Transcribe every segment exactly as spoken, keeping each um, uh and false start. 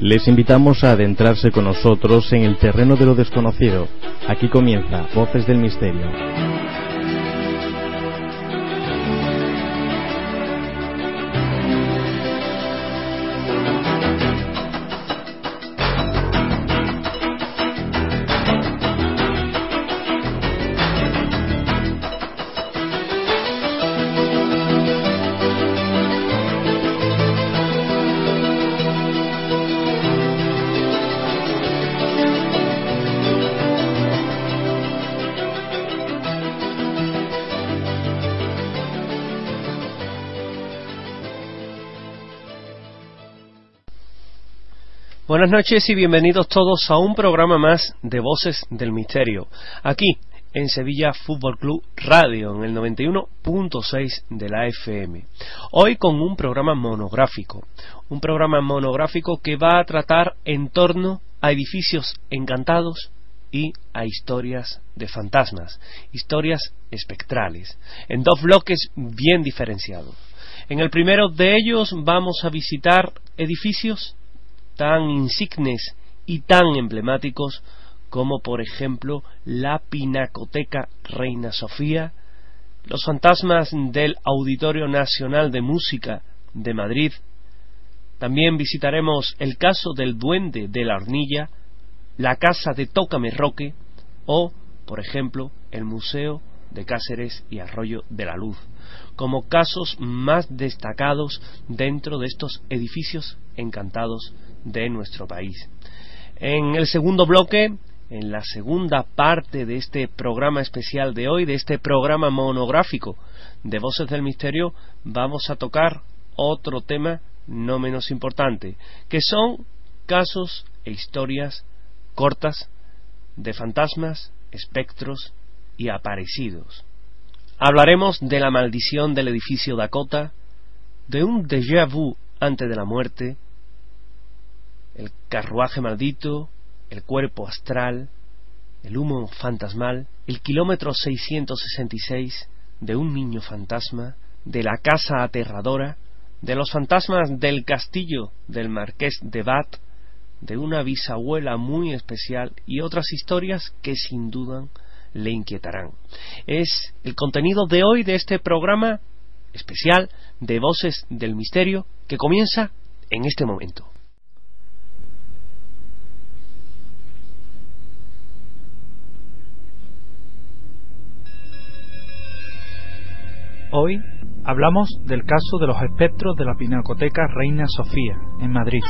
Les invitamos a adentrarse con nosotros en el terreno de lo desconocido. Aquí comienza Voces del Misterio. Buenas noches y bienvenidos todos a un programa más de Voces del Misterio, aquí en Sevilla Fútbol Club Radio, en el noventa y uno punto seis de la F M. Hoy con un programa monográfico, un programa monográfico que va a tratar en torno a edificios encantados y a historias de fantasmas, historias espectrales, en dos bloques bien diferenciados. En el primero de ellos vamos a visitar edificios tan insignes y tan emblemáticos como por ejemplo la Pinacoteca Reina Sofía, los fantasmas del Auditorio Nacional de Música de Madrid. También visitaremos el caso del Duende de la Hornilla, la casa de Tócame Roque o, por ejemplo, el Museo de Cáceres y Arroyo de la Luz, como casos más destacados dentro de estos edificios encantados de nuestro país. En el segundo bloque, en la segunda parte de este programa especial de hoy, de este programa monográfico de Voces del Misterio, vamos a tocar otro tema no menos importante, que son casos e historias cortas de fantasmas, espectros y aparecidos. Hablaremos de la maldición del edificio Dakota, de un déjà vu antes de la muerte, el carruaje maldito, el cuerpo astral, el humo fantasmal, el kilómetro seiscientos sesenta y seis, de un niño fantasma, de la casa aterradora, de los fantasmas del castillo del Marqués de Bath, de una bisabuela muy especial y otras historias que sin duda le inquietarán. Es el contenido de hoy de este programa especial de Voces del Misterio que comienza en este momento. Hoy hablamos del caso de los espectros de la Pinacoteca Reina Sofía, en Madrid.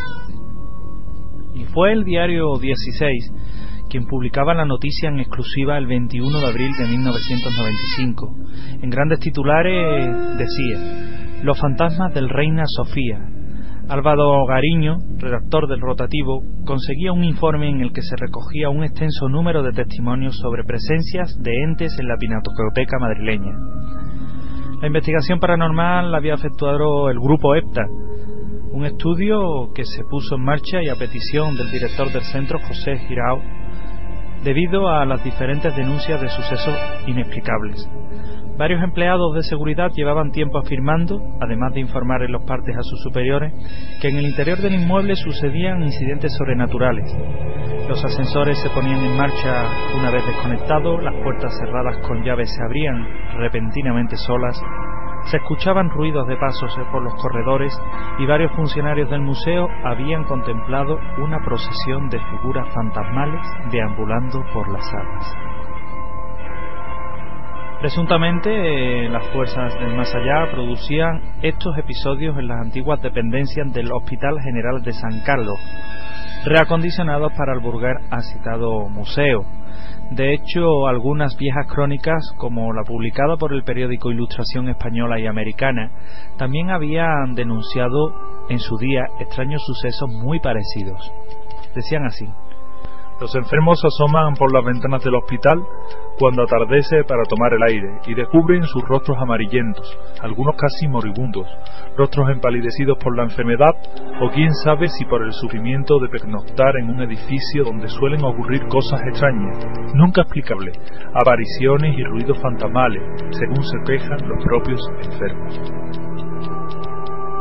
Y fue el diario dieciséis quien publicaba la noticia en exclusiva el veintiuno de abril de mil novecientos noventa y cinco. En grandes titulares decía: Los fantasmas del Reina Sofía. Álvaro Gariño, redactor del Rotativo, conseguía un informe en el que se recogía un extenso número de testimonios sobre presencias de entes en la Pinacoteca madrileña. La investigación paranormal la había efectuado el grupo EPTA, un estudio que se puso en marcha y a petición del director del centro, José Girao, debido a las diferentes denuncias de sucesos inexplicables. Varios empleados de seguridad llevaban tiempo afirmando, además de informar en los partes a sus superiores, que en el interior del inmueble sucedían incidentes sobrenaturales. Los ascensores se ponían en marcha una vez desconectados, las puertas cerradas con llave se abrían repentinamente solas, se escuchaban ruidos de pasos por los corredores y varios funcionarios del museo habían contemplado una procesión de figuras fantasmales deambulando por las salas. Presuntamente, eh, las fuerzas del más allá producían estos episodios en las antiguas dependencias del Hospital General de San Carlos, reacondicionados para albergar al citado museo. De hecho, algunas viejas crónicas, como la publicada por el periódico Ilustración Española y Americana, también habían denunciado en su día extraños sucesos muy parecidos. Decían así: Los enfermos se asoman por las ventanas del hospital cuando atardece para tomar el aire y descubren sus rostros amarillentos, algunos casi moribundos, rostros empalidecidos por la enfermedad o quién sabe si por el sufrimiento de pernoctar en un edificio donde suelen ocurrir cosas extrañas, nunca explicables, apariciones y ruidos fantasmales, según se quejan los propios enfermos.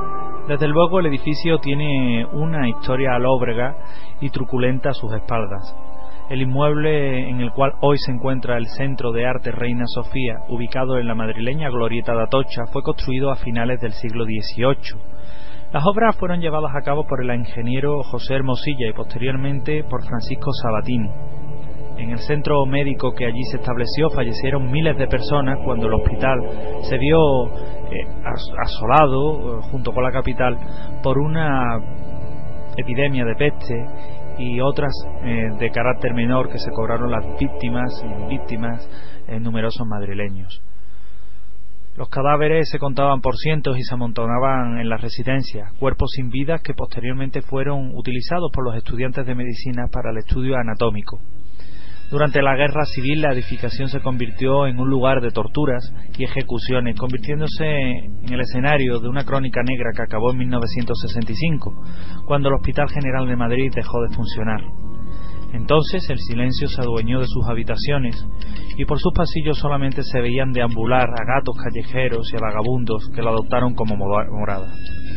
Desde luego el edificio tiene una historia lóbrega y truculenta a sus espaldas. El inmueble en el cual hoy se encuentra el Centro de Arte Reina Sofía, ubicado en la madrileña Glorieta de Atocha, fue construido a finales del siglo dieciocho. Las obras fueron llevadas a cabo por el ingeniero José Hermosilla y posteriormente por Francisco Sabatini. En el centro médico que allí se estableció fallecieron miles de personas cuando el hospital se vio eh, asolado, eh, junto con la capital, por una epidemia de peste y otras eh, de carácter menor que se cobraron las víctimas y víctimas eh, numerosos madrileños. Los cadáveres se contaban por cientos y se amontonaban en las residencias, cuerpos sin vida que posteriormente fueron utilizados por los estudiantes de medicina para el estudio anatómico. Durante la guerra civil la edificación se convirtió en un lugar de torturas y ejecuciones, convirtiéndose en el escenario de una crónica negra que acabó en mil novecientos sesenta y cinco, cuando el Hospital General de Madrid dejó de funcionar. Entonces el silencio se adueñó de sus habitaciones y por sus pasillos solamente se veían deambular a gatos callejeros y a vagabundos que lo adoptaron como morada.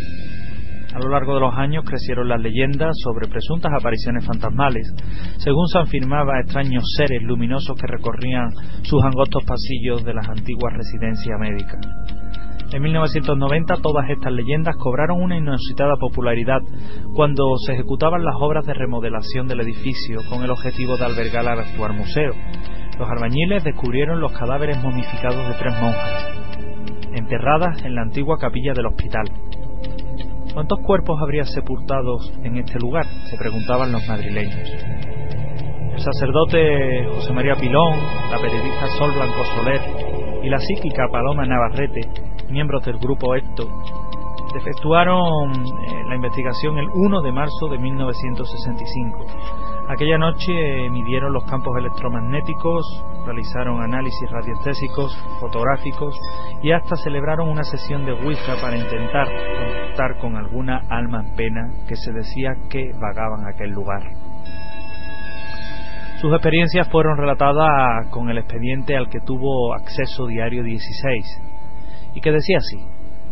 A lo largo de los años crecieron las leyendas sobre presuntas apariciones fantasmales, según se afirmaba extraños seres luminosos que recorrían sus angostos pasillos de las antiguas residencias médicas. En mil novecientos noventa todas estas leyendas cobraron una inusitada popularidad cuando se ejecutaban las obras de remodelación del edificio con el objetivo de albergar al actual museo. Los albañiles descubrieron los cadáveres momificados de tres monjas, enterradas en la antigua capilla del hospital. ¿Cuántos cuerpos habría sepultados en este lugar?, se preguntaban los madrileños. El sacerdote José María Pilón, la periodista Sol Blanco Soler y la psíquica Paloma Navarrete, miembros del grupo Ecto, efectuaron eh, la investigación el primero de marzo de mil novecientos sesenta y cinco. Aquella noche eh, midieron los campos electromagnéticos, realizaron análisis radiestésicos, fotográficos y hasta celebraron una sesión de Ouija para intentar contactar con alguna alma en pena que se decía que vagaban en aquel lugar. Sus experiencias fueron relatadas con el expediente al que tuvo acceso Diario dieciséis y que decía así: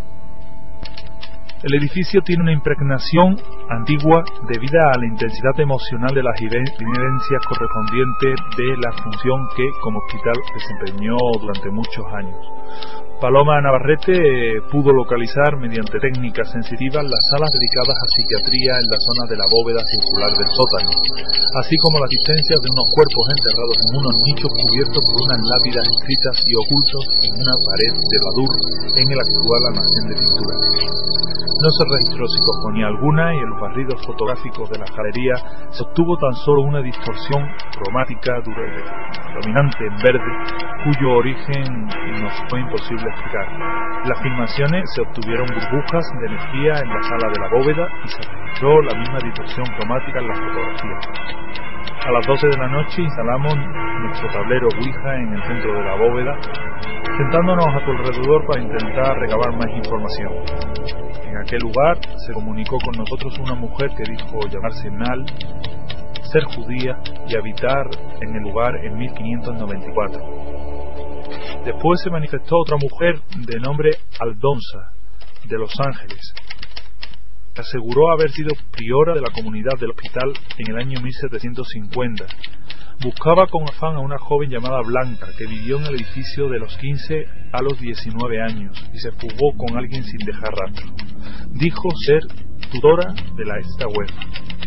el edificio tiene una impregnación antigua debida a la intensidad emocional de las vivencias correspondientes de la función que como hospital desempeñó durante muchos años. Paloma Navarrete eh, pudo localizar mediante técnicas sensitivas las salas dedicadas a psiquiatría en la zona de la bóveda circular del sótano, así como la existencia de unos cuerpos enterrados en unos nichos cubiertos por unas lápidas escritas y ocultos en una pared de Badur en el actual almacén de pinturas. No se registró psicofonía alguna y en los barridos fotográficos de la galería se obtuvo tan solo una distorsión cromática dominante en verde, cuyo origen nos fue imposible explicar. En las filmaciones se obtuvieron burbujas de energía en la sala de la bóveda y se registró la misma distorsión cromática en las fotografías. A las doce de la noche instalamos nuestro tablero Ouija en el centro de la bóveda, sentándonos a su alrededor para intentar recabar más información. En aquel lugar se comunicó con nosotros una mujer que dijo llamarse Mal, ser judía y habitar en el lugar en mil quinientos noventa y cuatro. Después se manifestó otra mujer de nombre Aldonza, de Los Ángeles, que aseguró haber sido priora de la comunidad del hospital en el año mil setecientos cincuenta. Buscaba con afán a una joven llamada Blanca, que vivió en el edificio de los quince a los diecinueve años y se fugó con alguien sin dejar rastro. Dijo ser tutora de la esta UEFA.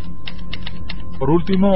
Por último,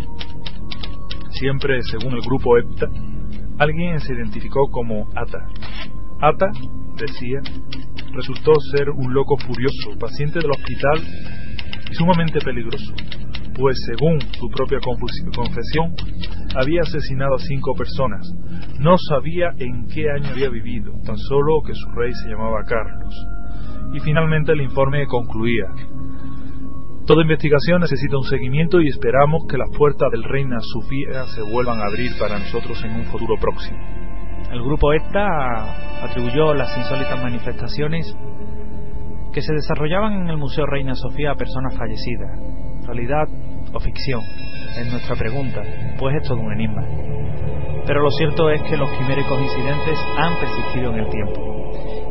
siempre según el grupo EPTA, alguien se identificó como Ata. Ata, decía, resultó ser un loco furioso, paciente del hospital y sumamente peligroso, pues según su propia confesión, había asesinado a cinco personas. No sabía en qué año había vivido, tan solo que su rey se llamaba Carlos. Y finalmente el informe concluía: toda investigación necesita un seguimiento y esperamos que las puertas del Reina Sofía se vuelvan a abrir para nosotros en un futuro próximo. El grupo EPTA atribuyó las insólitas manifestaciones que se desarrollaban en el Museo Reina Sofía a personas fallecidas. ¿Realidad o ficción? Es nuestra pregunta, pues es todo un enigma. Pero lo cierto es que los quiméricos incidentes han persistido en el tiempo.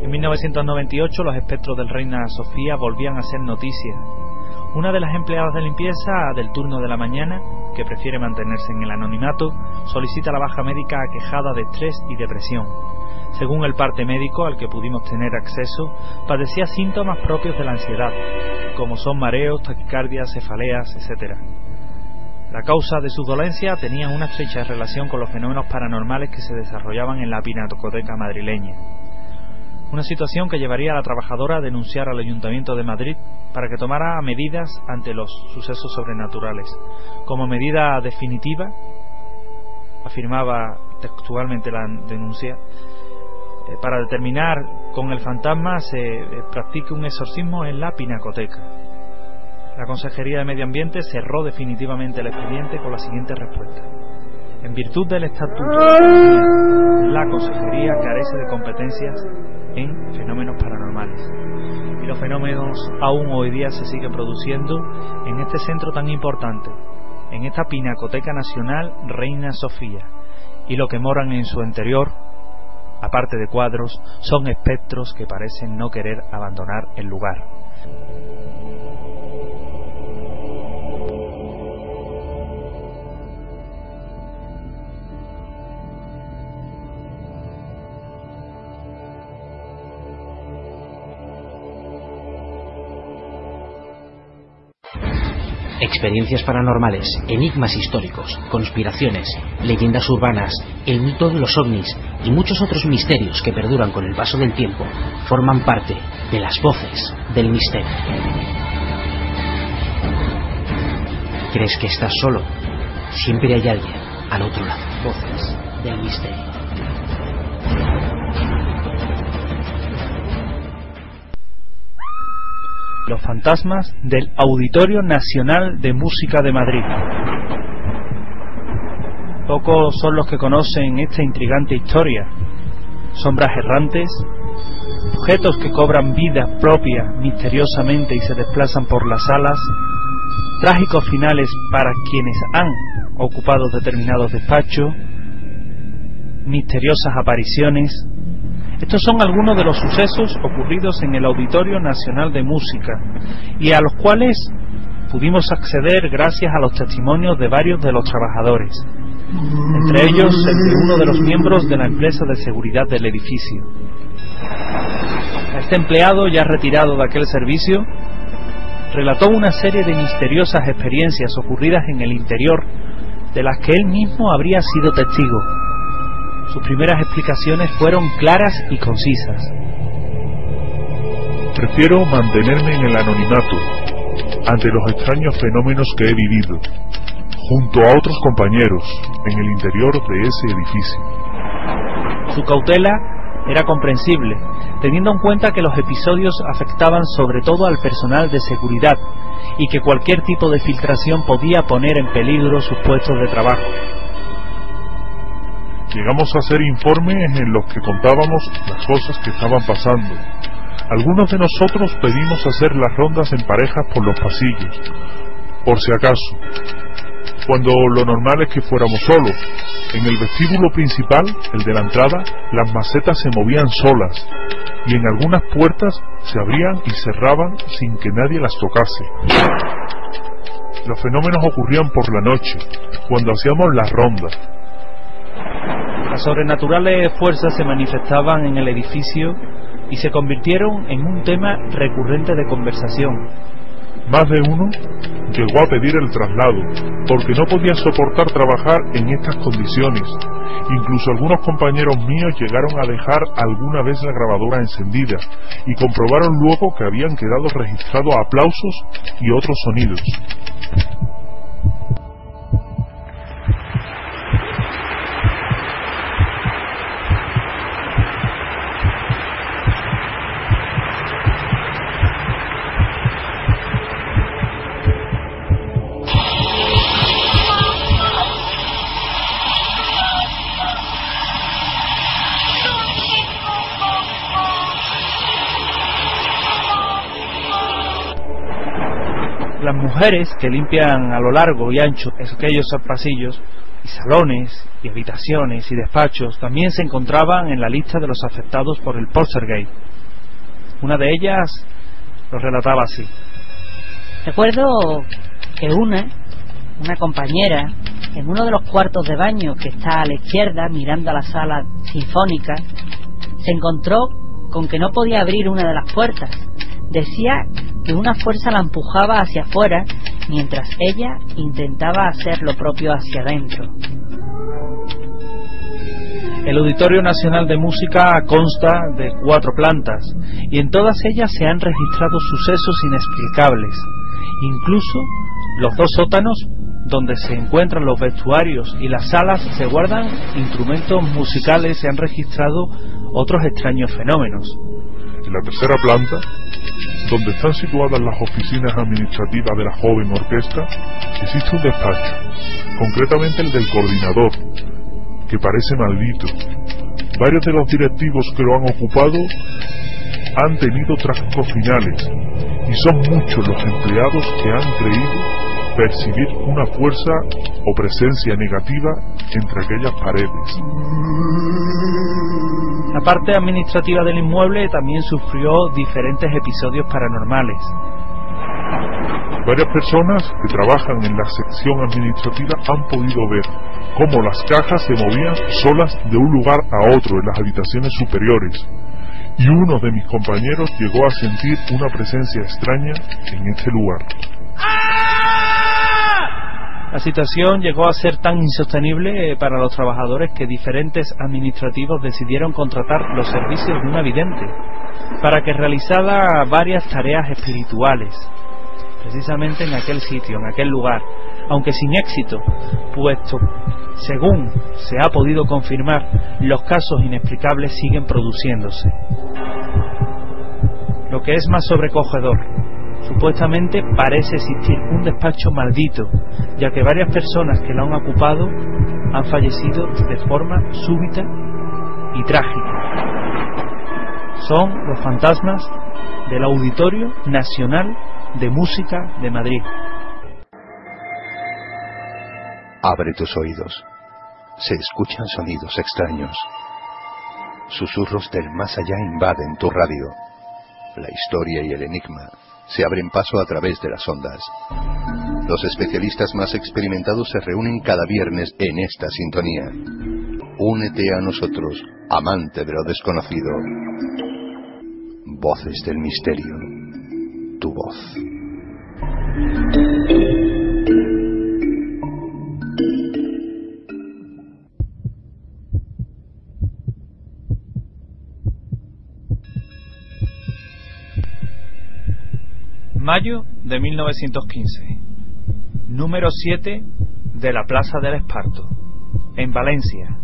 En mil novecientos noventa y ocho los espectros del Reina Sofía volvían a ser noticia. Una de las empleadas de limpieza del turno de la mañana, que prefiere mantenerse en el anonimato, solicita la baja médica aquejada de estrés y depresión. Según el parte médico al que pudimos tener acceso, padecía síntomas propios de la ansiedad, como son mareos, taquicardias, cefaleas, etcétera. La causa de su dolencia tenía una estrecha relación con los fenómenos paranormales que se desarrollaban en la pinacoteca madrileña. Una situación que llevaría a la trabajadora a denunciar al Ayuntamiento de Madrid para que tomara medidas ante los sucesos sobrenaturales. Como medida definitiva, afirmaba textualmente la denuncia, eh, para determinar con el fantasma se eh, practique un exorcismo en la pinacoteca. La Consejería de Medio Ambiente cerró definitivamente el expediente con la siguiente respuesta: en virtud del Estatuto de Autonomía, la Consejería carece de competencias en fenómenos paranormales. Y los fenómenos aún hoy día se siguen produciendo en este centro tan importante, en esta Pinacoteca Nacional Reina Sofía. Y lo que moran en su interior, aparte de cuadros, son espectros que parecen no querer abandonar el lugar. Experiencias paranormales, enigmas históricos, conspiraciones, leyendas urbanas, el mito de los ovnis y muchos otros misterios que perduran con el paso del tiempo forman parte de las voces del misterio. ¿Crees que estás solo? Siempre hay alguien al otro lado. Voces del misterio. Los fantasmas del Auditorio Nacional de Música de Madrid. Pocos son los que conocen esta intrigante historia. Sombras errantes, objetos que cobran vida propia misteriosamente y se desplazan por las salas, trágicos finales para quienes han ocupado determinados despachos, misteriosas apariciones. Estos son algunos de los sucesos ocurridos en el Auditorio Nacional de Música y a los cuales pudimos acceder gracias a los testimonios de varios de los trabajadores, entre ellos el de uno de los miembros de la empresa de seguridad del edificio. Este empleado, ya retirado de aquel servicio, relató una serie de misteriosas experiencias ocurridas en el interior de las que él mismo habría sido testigo. Sus primeras explicaciones fueron claras y concisas. Prefiero mantenerme en el anonimato ante los extraños fenómenos que he vivido, junto a otros compañeros, en el interior de ese edificio. Su cautela era comprensible, teniendo en cuenta que los episodios afectaban sobre todo al personal de seguridad y que cualquier tipo de filtración podía poner en peligro sus puestos de trabajo. Llegamos a hacer informes en los que contábamos las cosas que estaban pasando. Algunos de nosotros pedimos hacer las rondas en parejas por los pasillos, por si acaso, cuando lo normal es que fuéramos solos. En el vestíbulo principal, el de la entrada, las macetas se movían solas, y en algunas puertas se abrían y cerraban sin que nadie las tocase. Los fenómenos ocurrían por la noche, cuando hacíamos las rondas. Las sobrenaturales fuerzas se manifestaban en el edificio y se convirtieron en un tema recurrente de conversación. Más de uno llegó a pedir el traslado, porque no podía soportar trabajar en estas condiciones. Incluso algunos compañeros míos llegaron a dejar alguna vez la grabadora encendida y comprobaron luego que habían quedado registrados aplausos y otros sonidos. Las mujeres que limpian a lo largo y ancho aquellos pasillos y salones y habitaciones y despachos también se encontraban en la lista de los afectados por el Poltergeist. Una de ellas lo relataba así. Recuerdo que una, una compañera, en uno de los cuartos de baño que está a la izquierda, mirando a la sala sinfónica, se encontró con que no podía abrir una de las puertas. Decía que una fuerza la empujaba hacia afuera, mientras ella intentaba hacer lo propio hacia adentro. El Auditorio Nacional de Música consta de cuatro plantas, y en todas ellas se han registrado sucesos inexplicables. Incluso los dos sótanos, donde se encuentran los vestuarios y las salas, se guardan instrumentos musicales, se han registrado otros extraños fenómenos. En la tercera planta, donde están situadas las oficinas administrativas de la joven orquesta, existe un despacho, concretamente el del coordinador, que parece maldito. Varios de los directivos que lo han ocupado han tenido trágicos finales, y son muchos los empleados que han creído percibir una fuerza o presencia negativa entre aquellas paredes. La parte administrativa del inmueble también sufrió diferentes episodios paranormales. Varias personas que trabajan en la sección administrativa han podido ver cómo las cajas se movían solas de un lugar a otro en las habitaciones superiores, y uno de mis compañeros llegó a sentir una presencia extraña en este lugar. La situación llegó a ser tan insostenible para los trabajadores que diferentes administrativos decidieron contratar los servicios de una vidente para que realizara varias tareas espirituales, precisamente en aquel sitio, en aquel lugar, aunque sin éxito, puesto, según se ha podido confirmar, los casos inexplicables siguen produciéndose. Lo que es más sobrecogedor, supuestamente parece existir un despacho maldito, ya que varias personas que lo han ocupado han fallecido de forma súbita y trágica. Son los fantasmas del Auditorio Nacional de Música de Madrid. Abre tus oídos. Se escuchan sonidos extraños. Susurros del más allá invaden tu radio. La historia y el enigma se abren paso a través de las ondas. Los especialistas más experimentados se reúnen cada viernes en esta sintonía. Únete a nosotros, amante de lo desconocido. Voces del misterio. Tu voz. Mayo de mil novecientos quince. Número siete de la Plaza del Esparto, en Valencia.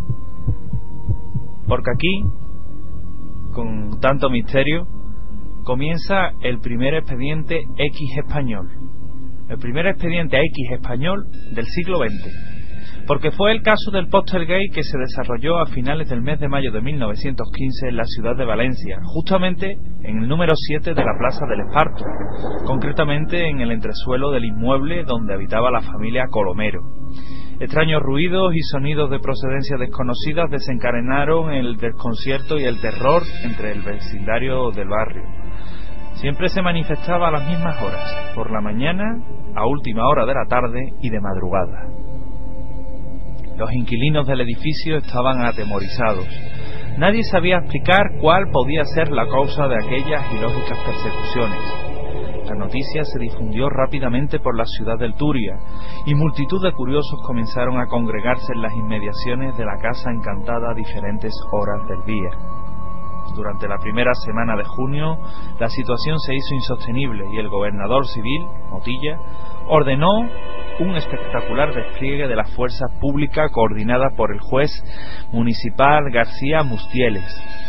Porque aquí, con tanto misterio, comienza el primer expediente X español. El primer expediente X español del siglo veinte. Porque fue el caso del Poltergeist que se desarrolló a finales del mes de mayo de mil novecientos quince en la ciudad de Valencia, justamente en el número siete de la Plaza del Esparto, concretamente en el entresuelo del inmueble donde habitaba la familia Colomero. Extraños ruidos y sonidos de procedencia desconocida desencadenaron el desconcierto y el terror entre el vecindario del barrio. Siempre se manifestaba a las mismas horas, por la mañana, a última hora de la tarde y de madrugada. Los inquilinos del edificio estaban atemorizados. Nadie sabía explicar cuál podía ser la causa de aquellas ilógicas persecuciones. La noticia se difundió rápidamente por la ciudad del Turia, y multitud de curiosos comenzaron a congregarse en las inmediaciones de la casa encantada a diferentes horas del día. Durante la primera semana de junio, la situación se hizo insostenible y el gobernador civil, Motilla, ordenó un espectacular despliegue de las fuerzas públicas coordinada por el juez municipal García Mustieles.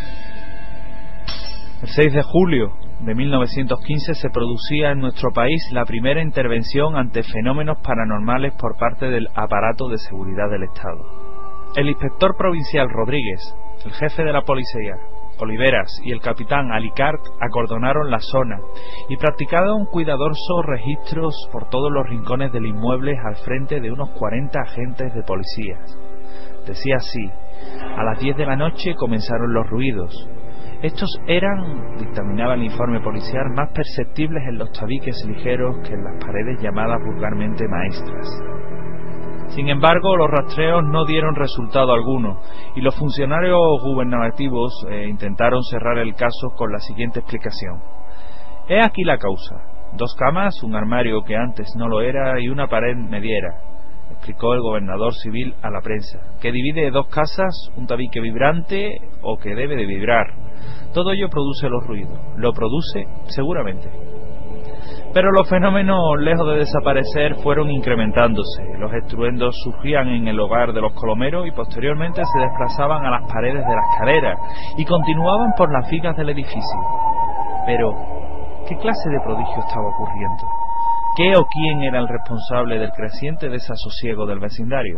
El seis de julio de mil novecientos quince se producía en nuestro país la primera intervención ante fenómenos paranormales por parte del aparato de seguridad del Estado. El inspector provincial Rodríguez, el jefe de la policía Oliveras y el capitán Alicart acordonaron la zona y practicaron cuidadosos registros por todos los rincones del inmueble al frente de unos cuarenta agentes de policías. Decía así: a las diez de la noche comenzaron los ruidos. Estos eran, dictaminaba el informe policial, más perceptibles en los tabiques ligeros que en las paredes llamadas vulgarmente maestras. Sin embargo, los rastreos no dieron resultado alguno y los funcionarios gubernativos eh, intentaron cerrar el caso con la siguiente explicación. He aquí la causa. Dos camas, un armario que antes no lo era y una pared mediera, explicó el gobernador civil a la prensa, que divide dos casas, un tabique vibrante o que debe de vibrar. Todo ello produce los ruidos. Lo produce seguramente. Pero los fenómenos, lejos de desaparecer, fueron incrementándose. Los estruendos surgían en el hogar de los colomeros y posteriormente se desplazaban a las paredes de las escaleras y continuaban por las vigas del edificio. Pero, ¿qué clase de prodigio estaba ocurriendo? ¿Qué o quién era el responsable del creciente desasosiego del vecindario?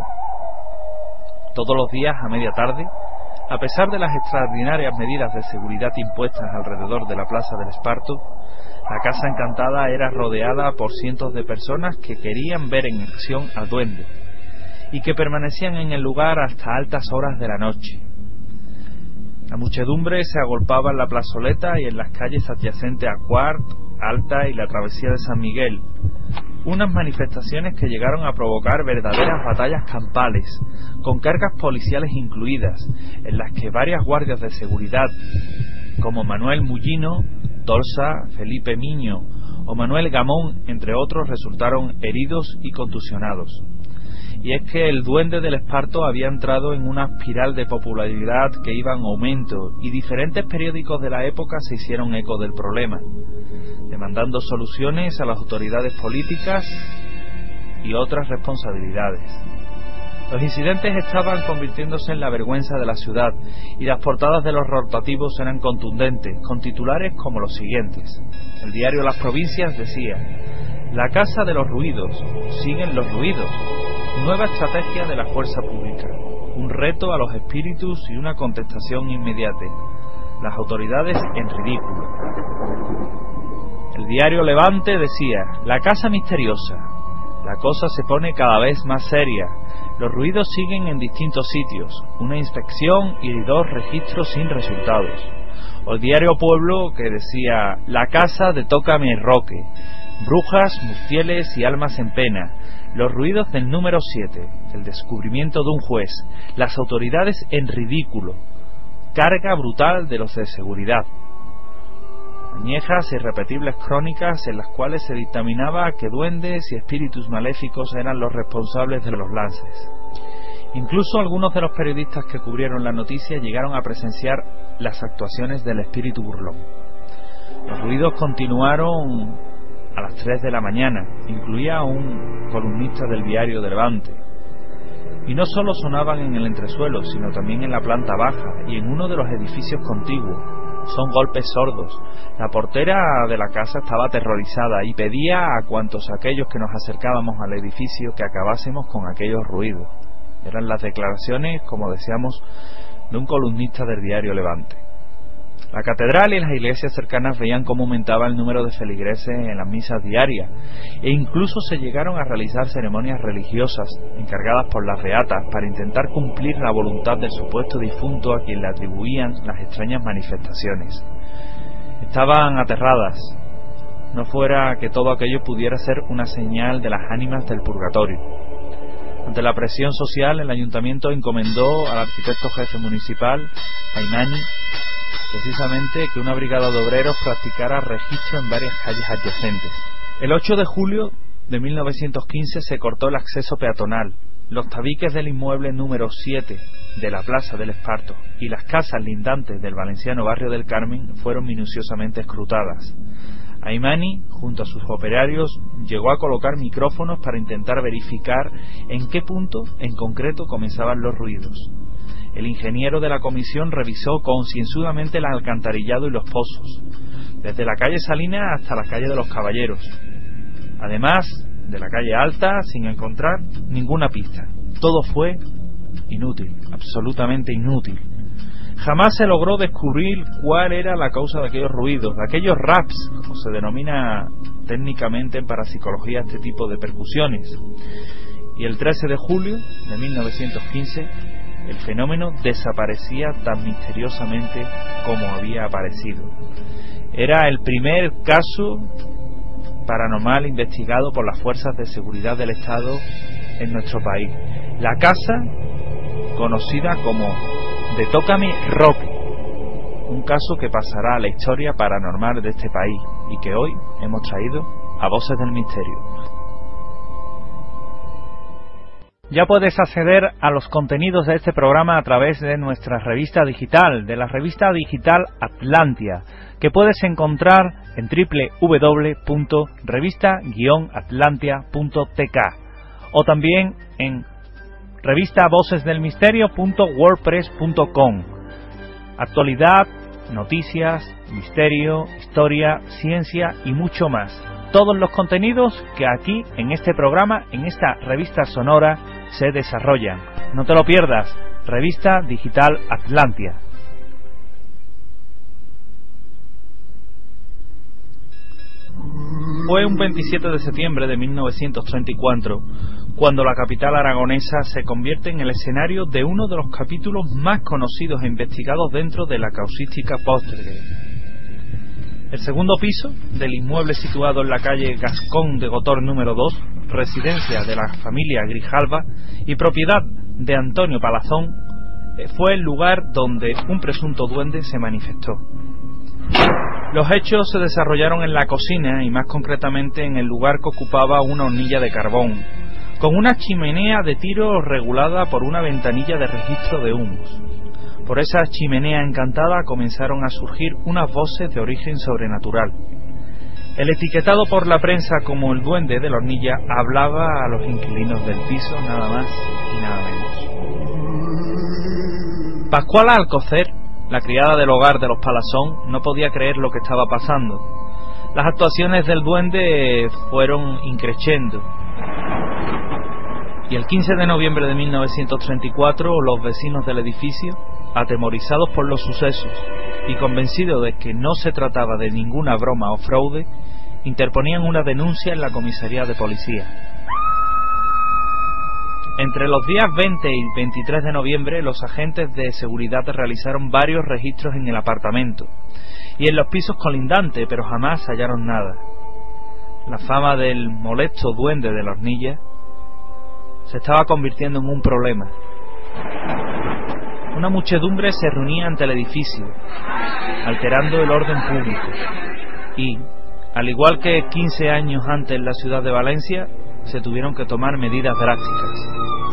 Todos los días, a media tarde, a pesar de las extraordinarias medidas de seguridad impuestas alrededor de la Plaza del Esparto, la Casa Encantada era rodeada por cientos de personas que querían ver en acción al duende y que permanecían en el lugar hasta altas horas de la noche. La muchedumbre se agolpaba en la plazoleta y en las calles adyacentes a Cuart, Alta y la travesía de San Miguel, unas manifestaciones que llegaron a provocar verdaderas batallas campales, con cargas policiales incluidas, en las que varias guardias de seguridad, como Manuel Mullino, Dolsa, Felipe Miño o Manuel Gamón, entre otros, resultaron heridos y contusionados. Y es que el duende del Esparto había entrado en una espiral de popularidad que iba en aumento y diferentes periódicos de la época se hicieron eco del problema, demandando soluciones a las autoridades políticas y otras responsabilidades. Los incidentes estaban convirtiéndose en la vergüenza de la ciudad y las portadas de los rotativos eran contundentes, con titulares como los siguientes. El diario Las Provincias decía: La Casa de los Ruidos, siguen los ruidos, nueva estrategia de la fuerza pública, un reto a los espíritus y una contestación inmediata, las autoridades en ridículo. El diario Levante decía: La Casa Misteriosa, la cosa se pone cada vez más seria, los ruidos siguen en distintos sitios, una inspección y dos registros sin resultados. O el diario Pueblo, que decía: La casa de Tócame Roque, brujas, mustieles y almas en pena, los ruidos del número siete, el descubrimiento de un juez, las autoridades en ridículo, carga brutal de los de seguridad. Añejas e irrepetibles crónicas en las cuales se dictaminaba que duendes y espíritus maléficos eran los responsables de los lances. Incluso algunos de los periodistas que cubrieron la noticia llegaron a presenciar las actuaciones del espíritu burlón. Los ruidos continuaron a las tres de la mañana, incluía un columnista del diario de Levante. Y no solo sonaban en el entresuelo, sino también en la planta baja y en uno de los edificios contiguos. Son golpes sordos. La portera de la casa estaba aterrorizada y pedía a cuantos aquellos que nos acercábamos al edificio que acabásemos con aquellos ruidos. Eran las declaraciones, como decíamos, de un columnista del diario Levante. La catedral y las iglesias cercanas veían cómo aumentaba el número de feligreses en las misas diarias, e incluso se llegaron a realizar ceremonias religiosas encargadas por las beatas para intentar cumplir la voluntad del supuesto difunto a quien le atribuían las extrañas manifestaciones. Estaban aterradas, no fuera que todo aquello pudiera ser una señal de las ánimas del purgatorio. Ante la presión social, el ayuntamiento encomendó al arquitecto jefe municipal, Aymani, precisamente que una brigada de obreros practicara registro en varias calles adyacentes. El ocho de julio de mil novecientos quince se cortó el acceso peatonal. Los tabiques del inmueble número siete de la Plaza del Esparto y las casas lindantes del valenciano barrio del Carmen fueron minuciosamente escrutadas. Aymani, junto a sus operarios, llegó a colocar micrófonos para intentar verificar en qué punto en concreto comenzaban los ruidos. El ingeniero de la comisión revisó concienzudamente el alcantarillado y los pozos, desde la calle Salina hasta la calle de los Caballeros, además de la calle Alta, sin encontrar ninguna pista. Todo fue inútil, absolutamente inútil. Jamás se logró descubrir cuál era la causa de aquellos ruidos, de aquellos raps, como se denomina técnicamente en parapsicología este tipo de percusiones. Y el trece de julio de mil novecientos quince el fenómeno desaparecía tan misteriosamente como había aparecido. Era el primer caso paranormal investigado por las fuerzas de seguridad del Estado en nuestro país. La casa conocida como de Tócame Roque, un caso que pasará a la historia paranormal de este país y que hoy hemos traído a Voces del Misterio. Ya puedes acceder a los contenidos de este programa a través de nuestra revista digital, de la revista digital Atlantia, que puedes encontrar en doble u doble u doble u punto revista guion atlantia punto t k o también en revista voces del misterio punto wordpress punto com. Actualidad, noticias, misterio, historia, ciencia y mucho más. Todos los contenidos que aquí, en este programa, en esta revista sonora, se desarrollan. No te lo pierdas. Revista Digital Atlantia. Fue un veintisiete de septiembre de mil novecientos treinta y cuatro cuando la capital aragonesa se convierte en el escenario de uno de los capítulos más conocidos e investigados dentro de la causística Poltergeist. El segundo piso del inmueble situado en la calle Gascón de Gotor número dos, residencia de la familia Grijalva y propiedad de Antonio Palazón, fue el lugar donde un presunto duende se manifestó. Los hechos se desarrollaron en la cocina y más concretamente en el lugar que ocupaba una hornilla de carbón, con una chimenea de tiro regulada por una ventanilla de registro de humos. Por esa chimenea encantada comenzaron a surgir unas voces de origen sobrenatural. El etiquetado por la prensa como el duende de la hornilla hablaba a los inquilinos del piso, nada más y nada menos. Pascuala Alcocer, la criada del hogar de los Palazón, no podía creer lo que estaba pasando. Las actuaciones del duende fueron increciendo. Y el quince de noviembre de mil novecientos treinta y cuatro, los vecinos del edificio, atemorizados por los sucesos y convencidos de que no se trataba de ninguna broma o fraude, interponían una denuncia en la comisaría de policía. Entre los días veinte y veintitrés de noviembre, los agentes de seguridad realizaron varios registros en el apartamento y en los pisos colindantes, pero jamás hallaron nada. La fama del molesto duende de la hornilla se estaba convirtiendo en un problema. Una muchedumbre se reunía ante el edificio, alterando el orden público, y, al igual que quince años antes en la ciudad de Valencia, se tuvieron que tomar medidas drásticas.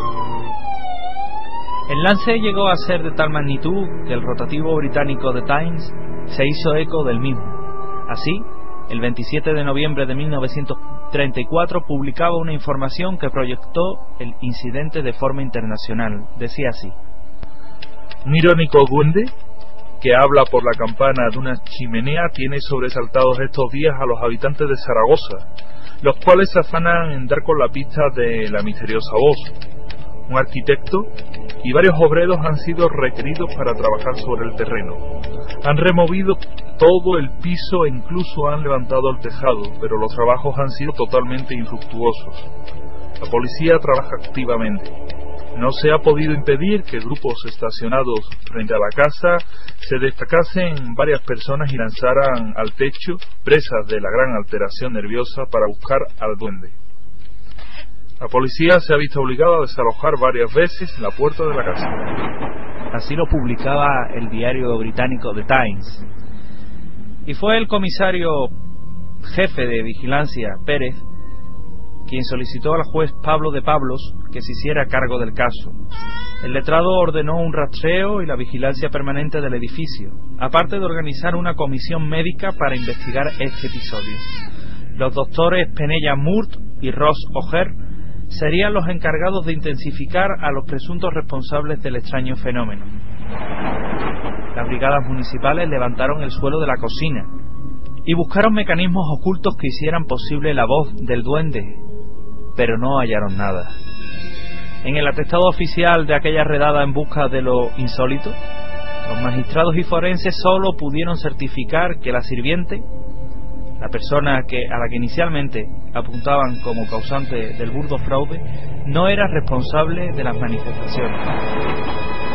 El lance llegó a ser de tal magnitud que el rotativo británico The Times se hizo eco del mismo. Así, el veintisiete de noviembre de mil novecientos treinta y cuatro publicaba una información que proyectó el incidente de forma internacional. Decía así: un irónico duende que habla por la campana de una chimenea tiene sobresaltados estos días a los habitantes de Zaragoza, los cuales se afanan en dar con la pista de la misteriosa voz. Un arquitecto y varios obreros han sido requeridos para trabajar sobre el terreno. Han removido todo el piso e incluso han levantado el tejado, pero los trabajos han sido totalmente infructuosos. La policía trabaja activamente. No se ha podido impedir que grupos estacionados frente a la casa se destacasen varias personas y lanzaran al techo, presas de la gran alteración nerviosa, para buscar al duende. La policía se ha visto obligada a desalojar varias veces la puerta de la casa. Así lo publicaba el diario británico The Times. Y fue el comisario jefe de vigilancia, Pérez, quien solicitó al juez Pablo de Pablos que se hiciera cargo del caso. El letrado ordenó un rastreo y la vigilancia permanente del edificio, aparte de organizar una comisión médica para investigar este episodio. Los doctores Penella Murt y Ross O'Hare serían los encargados de intensificar a los presuntos responsables del extraño fenómeno. Las brigadas municipales levantaron el suelo de la cocina y buscaron mecanismos ocultos que hicieran posible la voz del duende, pero no hallaron nada. En el atestado oficial de aquella redada en busca de lo insólito, los magistrados y forenses solo pudieron certificar que la sirviente, la persona que a la que inicialmente apuntaban como causante del burdo fraude, no era responsable de las manifestaciones.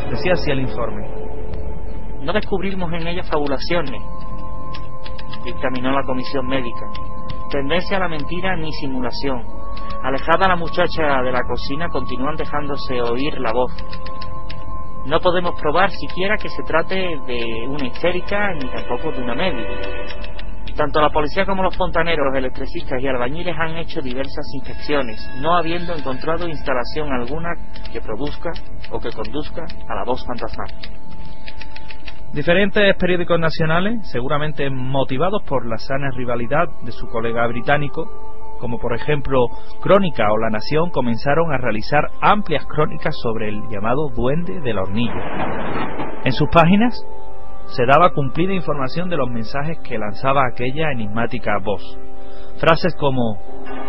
Decía así el informe. No descubrimos en ella fabulaciones, dictaminó la comisión médica, tendencia a la mentira ni simulación. Alejada la muchacha de la cocina, continúan dejándose oír la voz. No podemos probar siquiera que se trate de una histérica ni tampoco de una médica. Tanto la policía como los fontaneros, electricistas y albañiles han hecho diversas inspecciones, no habiendo encontrado instalación alguna que produzca o que conduzca a la voz fantasmal. Diferentes periódicos nacionales, seguramente motivados por la sana rivalidad de su colega británico, como por ejemplo Crónica o La Nación, comenzaron a realizar amplias crónicas sobre el llamado Duende de la Hornilla. En sus páginas se daba cumplida información de los mensajes que lanzaba aquella enigmática voz. Frases como: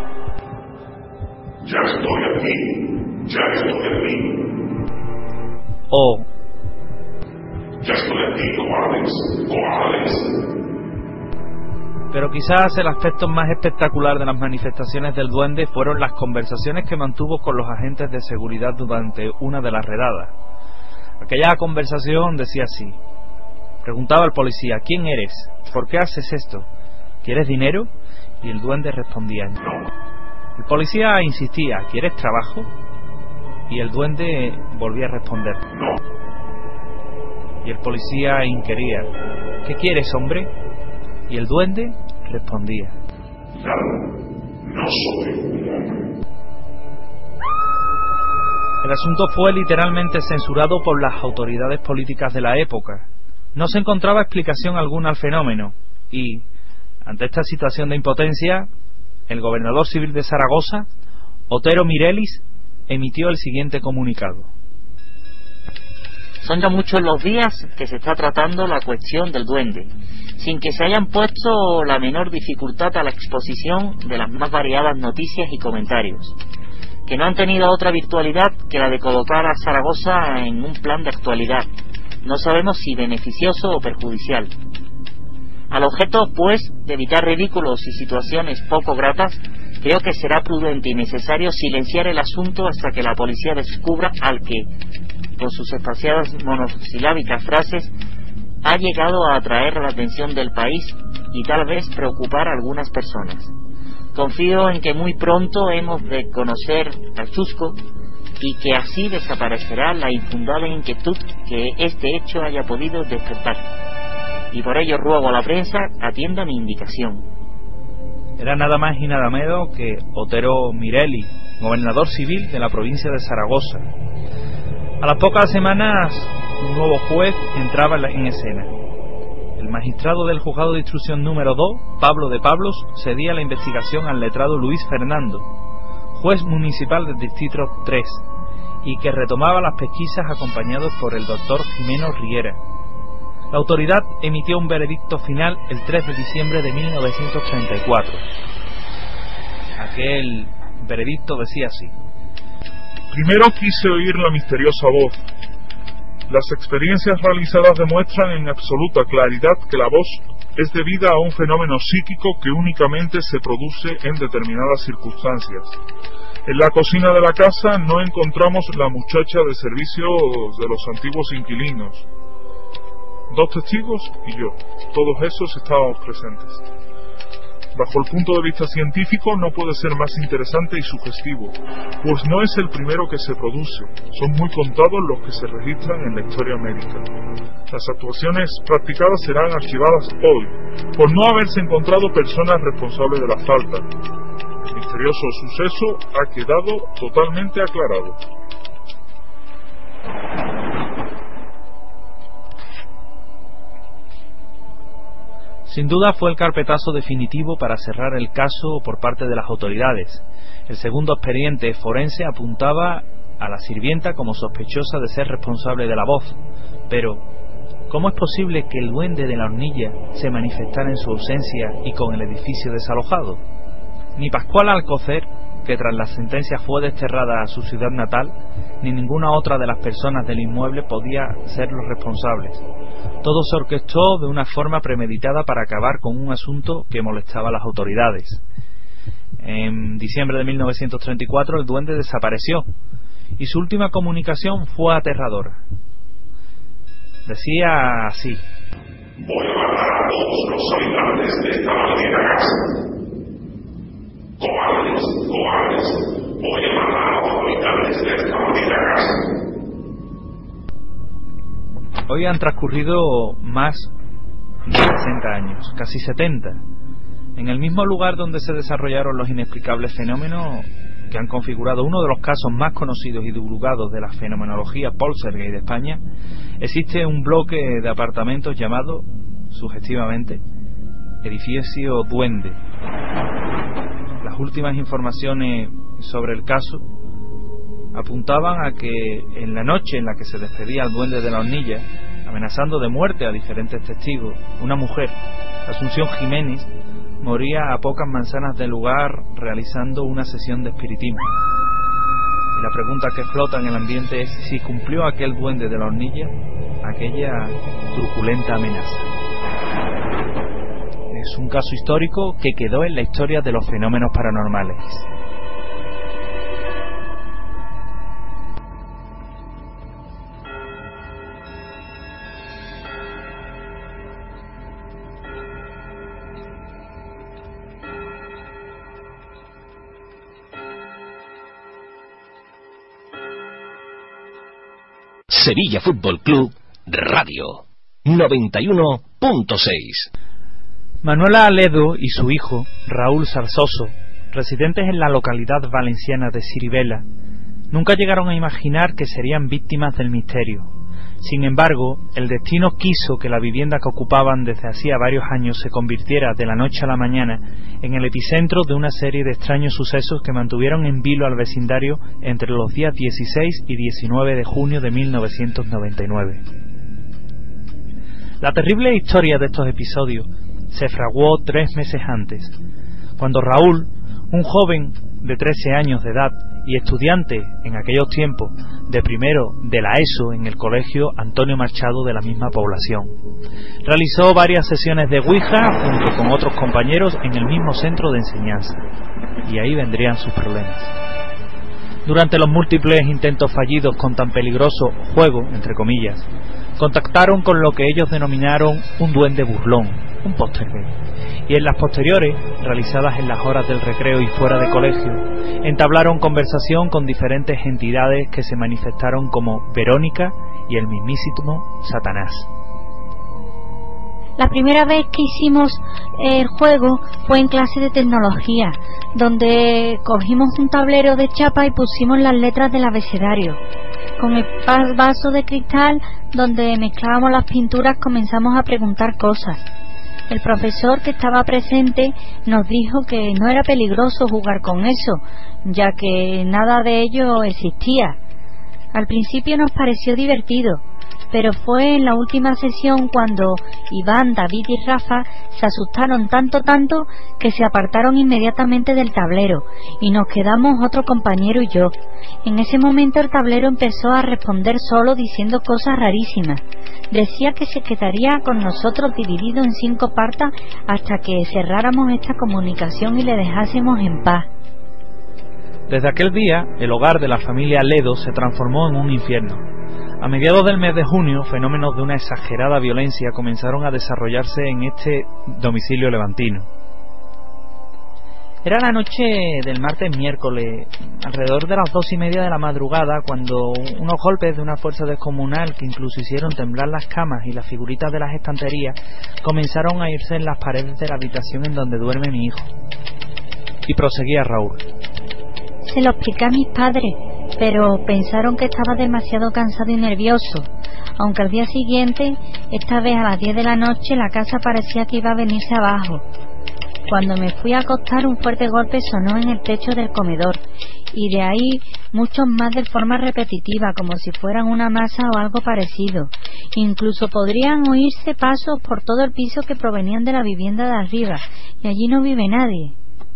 ya estoy aquí, ya estoy aquí. O ya estoy aquí, cobardes, cobardes. Pero quizás el aspecto más espectacular de las manifestaciones del duende fueron las conversaciones que mantuvo con los agentes de seguridad durante una de las redadas. Aquella conversación decía así. Preguntaba al policía: ¿quién eres? ¿Por qué haces esto? ¿Quieres dinero? Y el duende respondía: no. El policía insistía: ¿quieres trabajo? Y el duende volvía a responder: no. Y el policía inquiría: ¿qué quieres, hombre? Y el duende respondía: no, no soy un hombre. El asunto fue literalmente censurado por las autoridades políticas de la época. No se encontraba explicación alguna al fenómeno y, ante esta situación de impotencia, el gobernador civil de Zaragoza, Otero Mirelis, emitió el siguiente comunicado. Son ya muchos los días que se está tratando la cuestión del duende, sin que se hayan puesto la menor dificultad a la exposición de las más variadas noticias y comentarios, que no han tenido otra virtualidad que la de colocar a Zaragoza en un plan de actualidad, no sabemos si beneficioso o perjudicial. Al objeto, pues, de evitar ridículos y situaciones poco gratas, creo que será prudente y necesario silenciar el asunto hasta que la policía descubra al que, con sus espaciadas monosilábicas frases, ha llegado a atraer la atención del país y tal vez preocupar a algunas personas. Confío en que muy pronto hemos de conocer al chusco y que así desaparecerá la infundada inquietud que este hecho haya podido despertar. Y por ello ruego a la prensa atienda mi indicación. Era nada más y nada menos que Otero Mireli, gobernador civil de la provincia de Zaragoza. A las pocas semanas, un nuevo juez entraba en escena. El magistrado del juzgado de instrucción número dos, Pablo de Pablos, cedía la investigación al letrado Luis Fernando, juez municipal del distrito tres, y que retomaba las pesquisas acompañado por el doctor Jimeno Riera. La autoridad emitió un veredicto final el tres de diciembre de mil novecientos treinta y cuatro. Aquel veredicto decía así: primero quise oír la misteriosa voz. Las experiencias realizadas demuestran en absoluta claridad que la voz es debida a un fenómeno psíquico que únicamente se produce en determinadas circunstancias. En la cocina de la casa no encontramos la muchacha de servicio de los antiguos inquilinos. Dos testigos y yo, todos esos estábamos presentes. Bajo el punto de vista científico no puede ser más interesante y sugestivo, pues no es el primero que se produce, son muy contados los que se registran en la historia médica. Las actuaciones practicadas serán archivadas hoy, por no haberse encontrado personas responsables de la falta. El misterioso suceso ha quedado totalmente aclarado. Sin duda fue el carpetazo definitivo para cerrar el caso por parte de las autoridades. El segundo expediente forense apuntaba a la sirvienta como sospechosa de ser responsable de la voz. Pero, ¿cómo es posible que el duende de la hornilla se manifestara en su ausencia y con el edificio desalojado? Ni Pascual Alcocer, que tras la sentencia fue desterrada a su ciudad natal, ni ninguna otra de las personas del inmueble podía ser los responsables. Todo se orquestó de una forma premeditada para acabar con un asunto que molestaba a las autoridades. En diciembre de mil novecientos treinta y cuatro el duende desapareció y su última comunicación fue aterradora. Decía así: voy a matar a todos los habitantes de esta maldita casa. Cobardes, cobardes, voy a matar a los habitantes de esta maldita casa. Hoy han transcurrido más de sesenta años, casi setenta, en el mismo lugar donde se desarrollaron los inexplicables fenómenos que han configurado uno de los casos más conocidos y divulgados de la fenomenología poltergeist de España. Existe un bloque de apartamentos llamado, sugestivamente, Edificio Duende. Las últimas informaciones sobre el caso apuntaban a que en la noche en la que se despedía el duende de la hornilla, amenazando de muerte a diferentes testigos, una mujer, Asunción Jiménez, moría a pocas manzanas del lugar realizando una sesión de espiritismo. Y la pregunta que flota en el ambiente es si cumplió aquel duende de la hornilla aquella truculenta amenaza. Es un caso histórico que quedó en la historia de los fenómenos paranormales. Sevilla Fútbol Club Radio noventa y uno punto seis. Manuela Aledo y su hijo, Raúl Zarzoso, residentes en la localidad valenciana de Sirivela, nunca llegaron a imaginar que serían víctimas del misterio. Sin embargo, el destino quiso que la vivienda que ocupaban desde hacía varios años se convirtiera de la noche a la mañana en el epicentro de una serie de extraños sucesos que mantuvieron en vilo al vecindario entre los días dieciséis y diecinueve de junio de mil novecientos noventa y nueve. La terrible historia de estos episodios se fraguó tres meses antes, cuando Raúl, un joven de trece años de edad y estudiante en aquellos tiempos de primero de la ESO en el colegio Antonio Machado de la misma población, realizó varias sesiones de Ouija junto con otros compañeros en el mismo centro de enseñanza, y ahí vendrían sus problemas. Durante los múltiples intentos fallidos con tan peligroso juego, entre comillas, contactaron con lo que ellos denominaron un duende burlón, un poltergeist, y en las posteriores, realizadas en las horas del recreo y fuera de colegio, entablaron conversación con diferentes entidades que se manifestaron como Verónica y el mismísimo Satanás. La primera vez que hicimos el juego fue en clase de tecnología, donde cogimos un tablero de chapa y pusimos las letras del abecedario. Con el vaso de cristal donde mezclábamos las pinturas comenzamos a preguntar cosas. El profesor que estaba presente nos dijo que no era peligroso jugar con eso, ya que nada de ello existía. Al principio nos pareció divertido, pero fue en la última sesión cuando Iván, David y Rafa se asustaron tanto tanto que se apartaron inmediatamente del tablero y nos quedamos otro compañero y yo. En ese momento el tablero empezó a responder solo diciendo cosas rarísimas. Decía que se quedaría con nosotros dividido en cinco partes hasta que cerráramos esta comunicación y le dejásemos en paz. Desde aquel día, el hogar de la familia Ledo se transformó en un infierno. A mediados del mes de junio, fenómenos de una exagerada violencia comenzaron a desarrollarse en este domicilio levantino. Era la noche del martes miércoles, alrededor de las dos y media de la madrugada, cuando unos golpes de una fuerza descomunal que incluso hicieron temblar las camas y las figuritas de las estanterías comenzaron a irse en las paredes de la habitación en donde duerme mi hijo. Y proseguía Raúl. Se lo expliqué a mis padres, pero pensaron que estaba demasiado cansado y nervioso, aunque al día siguiente, esta vez a las diez de la noche, la casa parecía que iba a venirse abajo. Cuando me fui a acostar, un fuerte golpe sonó en el techo del comedor, y de ahí muchos más de forma repetitiva, como si fueran una masa o algo parecido. Incluso podrían oírse pasos por todo el piso que provenían de la vivienda de arriba, y allí no vive nadie.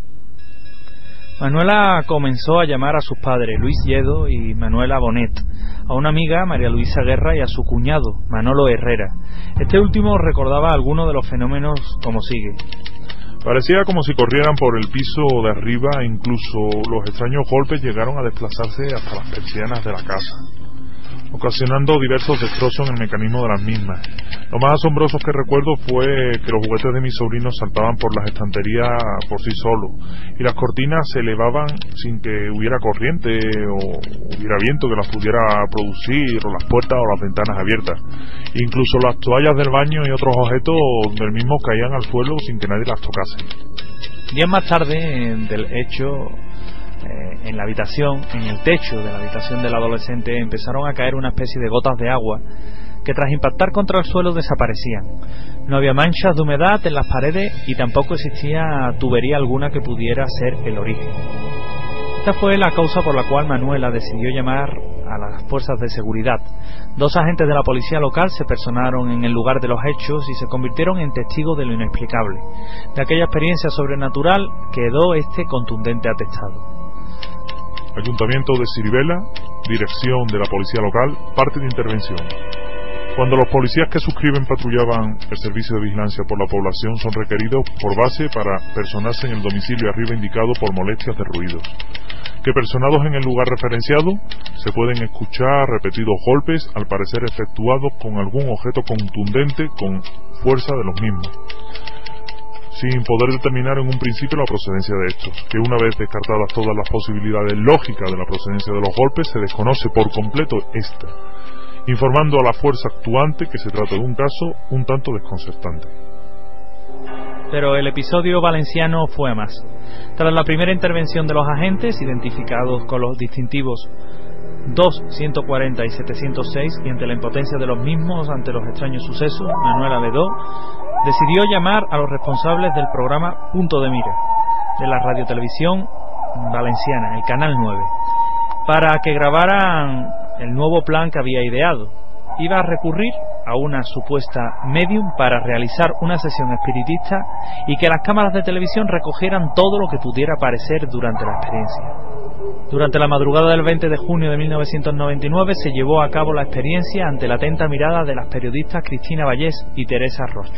Manuela comenzó a llamar a sus padres, Luis Lledo y Manuela Bonet, a una amiga, María Luisa Guerra, y a su cuñado, Manolo Herrera. Este último recordaba algunos de los fenómenos como sigue. Parecía como si corrieran por el piso de arriba e incluso los extraños golpes llegaron a desplazarse hasta las persianas de la casa. ocasionando diversos destrozos en el mecanismo de las mismas. Lo más asombroso que recuerdo fue que los juguetes de mis sobrinos saltaban por las estanterías por sí solos, y las cortinas se elevaban sin que hubiera corriente o hubiera viento que las pudiera producir, o las puertas o las ventanas abiertas. Incluso las toallas del baño y otros objetos del mismo caían al suelo sin que nadie las tocase. Días más tarde del hecho, eh, en la habitación, en el techo de la habitación del adolescente, empezaron a caer una especie de gotas de agua que tras impactar contra el suelo desaparecían. No había manchas de humedad en las paredes y tampoco existía tubería alguna que pudiera ser el origen. Esta fue la causa por la cual Manuela decidió llamar a las fuerzas de seguridad. Dos agentes de la policía local se personaron en el lugar de los hechos y se convirtieron en testigos de lo inexplicable. De aquella experiencia sobrenatural quedó este contundente atestado. Ayuntamiento de Sirivela, dirección de la policía local, parte de intervención. Cuando los policías que suscriben patrullaban el servicio de vigilancia por la población son requeridos por base para personarse en el domicilio arriba indicado por molestias de ruidos, que personados en el lugar referenciado se pueden escuchar repetidos golpes, al parecer efectuados con algún objeto contundente con fuerza de los mismos, sin poder determinar en un principio la procedencia de estos, que una vez descartadas todas las posibilidades lógicas de la procedencia de los golpes, se desconoce por completo esta, informando a la fuerza actuante que se trata de un caso un tanto desconcertante. Pero el episodio valenciano fue a más. Tras la primera intervención de los agentes, identificados con los distintivos dos, ciento cuarenta y setecientos seis, y ante la impotencia de los mismos ante los extraños sucesos, Manuela Ledó decidió llamar a los responsables del programa Punto de Mira, de la radiotelevisión valenciana, el Canal nueve, para que grabaran el nuevo plan que había ideado. Iba a recurrir a una supuesta medium para realizar una sesión espiritista y que las cámaras de televisión recogieran todo lo que pudiera aparecer durante la experiencia. Durante la madrugada del veinte de junio de mil novecientos noventa y nueve se llevó a cabo la experiencia ante la atenta mirada de las periodistas Cristina Vallés y Teresa Roche.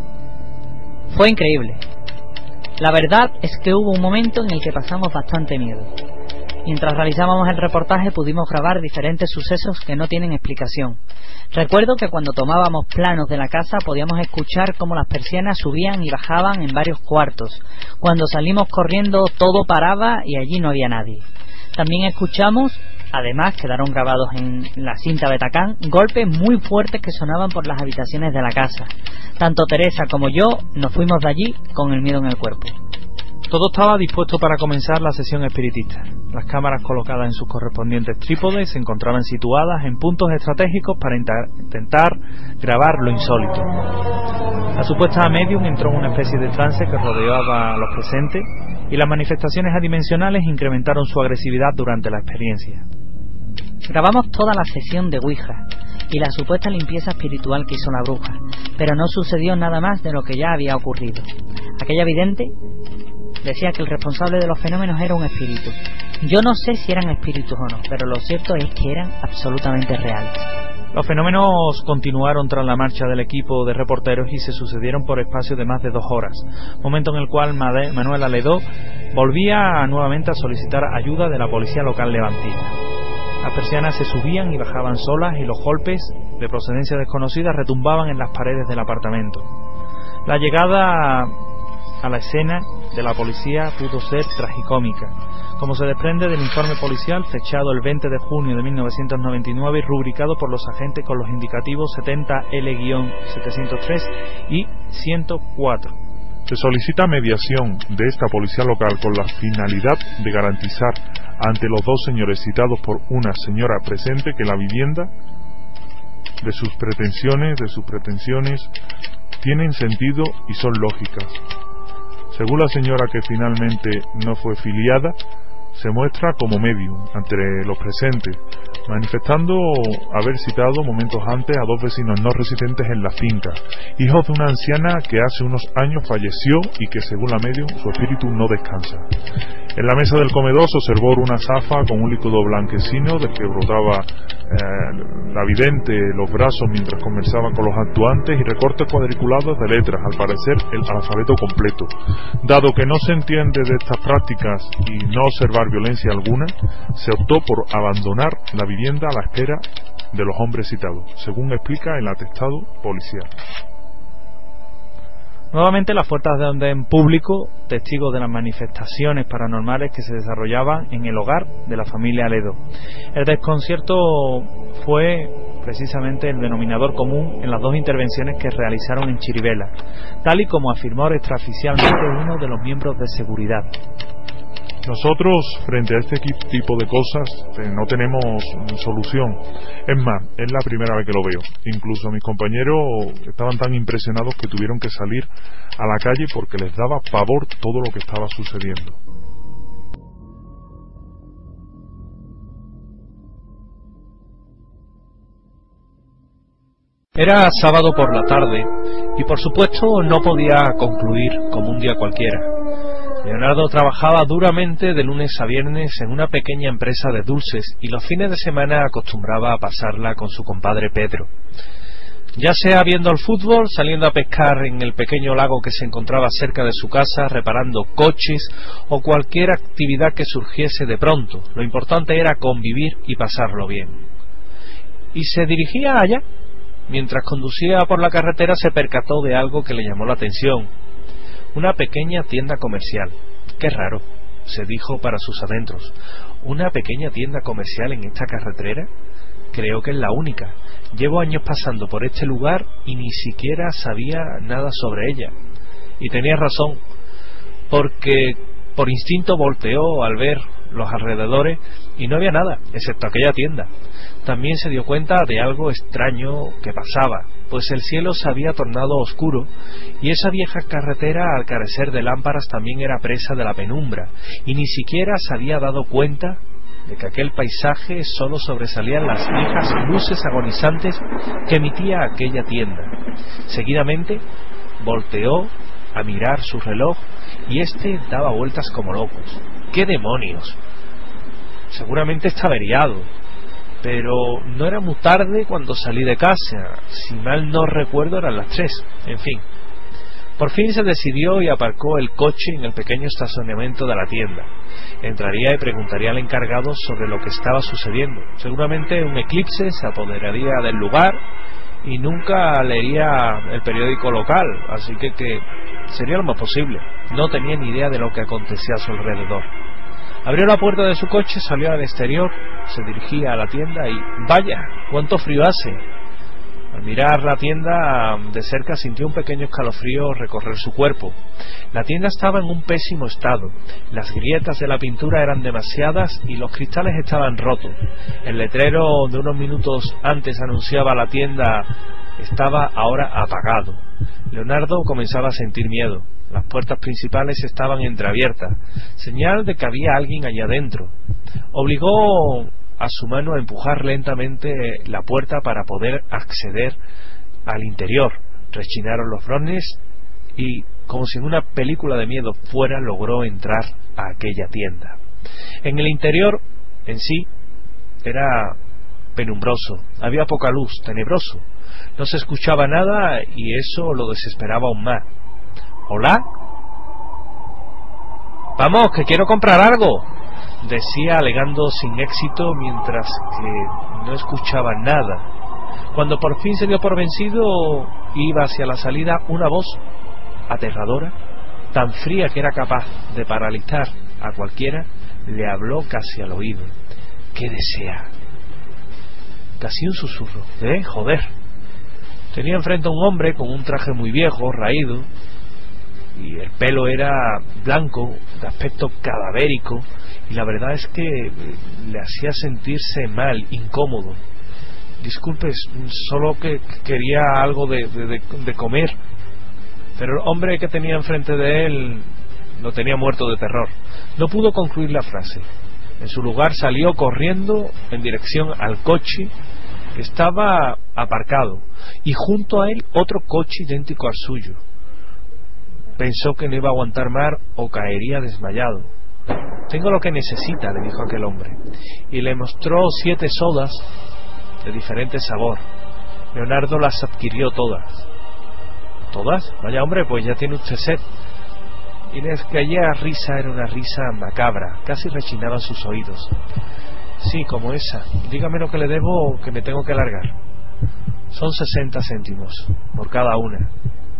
Fue increíble. La verdad es que hubo un momento en el que pasamos bastante miedo. Mientras realizábamos el reportaje pudimos grabar diferentes sucesos que no tienen explicación. Recuerdo que cuando tomábamos planos de la casa podíamos escuchar cómo las persianas subían y bajaban en varios cuartos. Cuando salimos corriendo todo paraba y allí no había nadie. También escuchamos, además quedaron grabados en la cinta Betacam, golpes muy fuertes que sonaban por las habitaciones de la casa. Tanto Teresa como yo nos fuimos de allí con el miedo en el cuerpo. Todo estaba dispuesto para comenzar la sesión espiritista. Las cámaras colocadas en sus correspondientes trípodes se encontraban situadas en puntos estratégicos para intentar grabar lo insólito. La supuesta medium entró en una especie de trance que rodeaba a los presentes y las manifestaciones adimensionales incrementaron su agresividad durante la experiencia. Grabamos toda la sesión de Ouija y la supuesta limpieza espiritual que hizo la bruja, pero no sucedió nada más de lo que ya había ocurrido. Aquella vidente decía que el responsable de los fenómenos era un espíritu. Yo no sé si eran espíritus o no, pero lo cierto es que eran absolutamente reales. Los fenómenos continuaron tras la marcha del equipo de reporteros y se sucedieron por espacio de más de dos horas, momento en el cual Manuela Ledó volvía nuevamente a solicitar ayuda de la policía local levantina. Las persianas se subían y bajaban solas y los golpes de procedencia desconocida retumbaban en las paredes del apartamento. La llegada a la escena de la policía pudo ser tragicómica, como se desprende del informe policial fechado el veinte de junio de mil novecientos noventa y nueve y rubricado por los agentes con los indicativos setenta L setecientos tres y ciento cuatro. Se solicita mediación de esta policía local con la finalidad de garantizar ante los dos señores citados por una señora presente que la vivienda de sus pretensiones, de sus pretensiones tienen sentido y son lógicas. Según la señora, que finalmente no fue filiada, se muestra como medium ante los presentes, manifestando haber citado momentos antes a dos vecinos no residentes en la finca, hijos de una anciana que hace unos años falleció y que, según la medium, su espíritu no descansa. En la mesa del comedor se observó una zafa con un líquido blanquecino del que brotaba eh, la vidente los brazos mientras conversaba con los actuantes, y recortes cuadriculados de letras, al parecer el alfabeto completo. Dado que no se entiende de estas prácticas y no observar violencia alguna, se optó por abandonar la vivienda a la espera de los hombres citados, según explica el atestado policial. Nuevamente las fuerzas de orden público, testigos de las manifestaciones paranormales que se desarrollaban en el hogar de la familia Aledo. El desconcierto fue precisamente el denominador común en las dos intervenciones que realizaron en Chirivella, tal y como afirmó extraoficialmente uno de los miembros de seguridad. Nosotros, frente a este tipo de cosas, eh, no tenemos solución. Es más, es la primera vez que lo veo. Incluso mis compañeros estaban tan impresionados que tuvieron que salir a la calle porque les daba pavor todo lo que estaba sucediendo. Era sábado por la tarde y por supuesto no podía concluir como un día cualquiera. Leonardo trabajaba duramente de lunes a viernes en una pequeña empresa de dulces y los fines de semana acostumbraba a pasarla con su compadre Pedro. Ya sea viendo el fútbol, saliendo a pescar en el pequeño lago que se encontraba cerca de su casa, reparando coches o cualquier actividad que surgiese de pronto, lo importante era convivir y pasarlo bien. Y se dirigía allá. Mientras conducía por la carretera se percató de algo que le llamó la atención. Una pequeña tienda comercial. Qué raro, se dijo para sus adentros. ¿Una pequeña tienda comercial en esta carretera? Creo que es la única. Llevo años pasando por este lugar y ni siquiera sabía nada sobre ella. Y tenía razón, porque por instinto volteó al ver los alrededores y no había nada, excepto aquella tienda. También se dio cuenta de algo extraño que pasaba, pues el cielo se había tornado oscuro y esa vieja carretera, al carecer de lámparas, también era presa de la penumbra, y ni siquiera se había dado cuenta de que aquel paisaje solo sobresalían las viejas luces agonizantes que emitía aquella tienda. Seguidamente volteó a mirar su reloj y éste daba vueltas como locos. ¡Qué demonios! Seguramente está averiado. Pero no era muy tarde cuando salí de casa. Si mal no recuerdo eran las tres. En fin. Por fin se decidió y aparcó el coche en el pequeño estacionamiento de la tienda. Entraría y preguntaría al encargado sobre lo que estaba sucediendo. Seguramente un eclipse se apoderaría del lugar y nunca leería el periódico local, así que, que sería lo más posible. No tenía ni idea de lo que acontecía a su alrededor. Abrió la puerta de su coche, salió al exterior, se dirigía a la tienda y ¡vaya! ¡Cuánto frío hace! Al mirar la tienda de cerca sintió un pequeño escalofrío recorrer su cuerpo. La tienda estaba en un pésimo estado. Las grietas de la pintura eran demasiadas y los cristales estaban rotos. El letrero de unos minutos antes anunciaba la tienda estaba ahora apagado. Leonardo comenzaba a sentir miedo. Las puertas principales estaban entreabiertas, señal de que había alguien allá adentro. Obligó a su mano a empujar lentamente la puerta para poder acceder al interior. Rechinaron los frones y, como si en una película de miedo fuera, logró entrar a aquella tienda. En el interior en sí era penumbroso, había poca luz, tenebroso. No se escuchaba nada y eso lo desesperaba aún más. ¿Hola? Vamos, que quiero comprar algo, decía alegando sin éxito mientras que no escuchaba nada. Cuando por fin se dio por vencido, iba hacia la salida una voz aterradora, tan fría que era capaz de paralizar a cualquiera, le habló casi al oído. ¿Qué desea? Casi un susurro. ¿Eh? Joder. Tenía enfrente a un hombre con un traje muy viejo, raído, y el pelo era blanco, de aspecto cadavérico, y la verdad es que le hacía sentirse mal, incómodo. Disculpe, solo que quería algo de, de, de comer. Pero el hombre que tenía enfrente de él lo tenía muerto de terror. No pudo concluir la frase. En su lugar salió corriendo en dirección al coche que estaba aparcado, y junto a él otro coche idéntico al suyo. Pensó que no iba a aguantar más o caería desmayado. Tengo lo que necesita, le dijo aquel hombre, y le mostró siete sodas de diferente sabor. Leonardo las adquirió todas. ¿Todas? Vaya hombre, pues ya tiene usted sed. Y la aquella risa era una risa macabra, casi rechinaba en sus oídos. Sí, como esa. Dígame lo que le debo o que me tengo que largar. Son sesenta céntimos por cada una.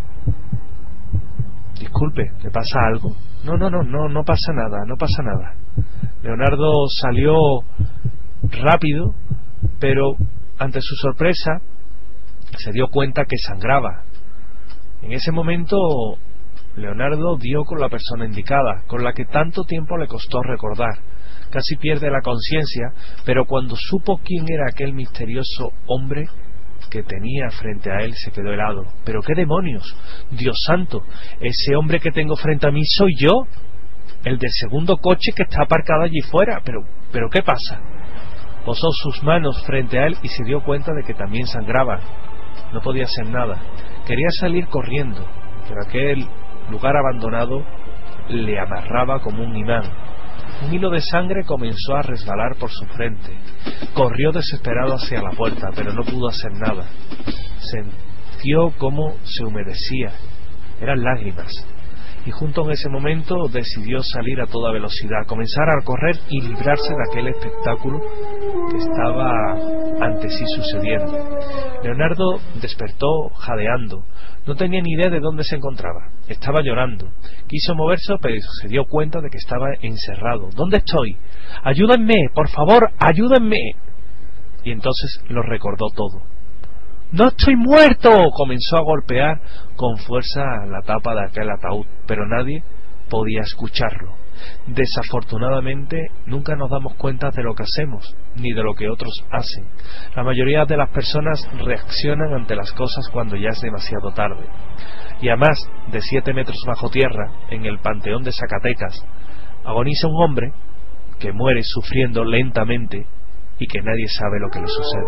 Disculpe, ¿le pasa algo? No, no, no, no, no pasa nada, no pasa nada. Leonardo salió rápido, pero ante su sorpresa se dio cuenta que sangraba. En ese momento Leonardo dio con la persona indicada, con la que tanto tiempo le costó recordar. Casi pierde la conciencia, pero cuando supo quién era aquel misterioso hombre que tenía frente a él, se quedó helado. ¿Pero qué demonios? Dios santo, ese hombre que tengo frente a mí soy yo, el del segundo coche que está aparcado allí fuera. Pero, pero ¿qué pasa? Posó sus manos frente a él y se dio cuenta de que también sangraba. No podía hacer nada. Quería salir corriendo, pero aquel lugar abandonado le amarraba como un imán. Un hilo de sangre comenzó a resbalar por su frente. Corrió desesperado hacia la puerta, pero no pudo hacer nada. Sintió cómo se humedecía. Eran lágrimas. Y junto en ese momento decidió salir a toda velocidad, comenzar a correr y librarse de aquel espectáculo que estaba ante sí sucediendo. Leonardo despertó jadeando. No tenía ni idea de dónde se encontraba. Estaba llorando. Quiso moverse, pero se dio cuenta de que estaba encerrado. ¿Dónde estoy? ¡Ayúdenme! ¡Por favor, ayúdenme! Y entonces lo recordó todo. ¡No estoy muerto! Comenzó a golpear con fuerza la tapa de aquel ataúd, pero nadie podía escucharlo. Desafortunadamente, nunca nos damos cuenta de lo que hacemos, ni de lo que otros hacen. La mayoría de las personas reaccionan ante las cosas cuando ya es demasiado tarde. Y a más de siete metros bajo tierra, en el Panteón de Zacatecas, agoniza un hombre que muere sufriendo lentamente y que nadie sabe lo que le sucede.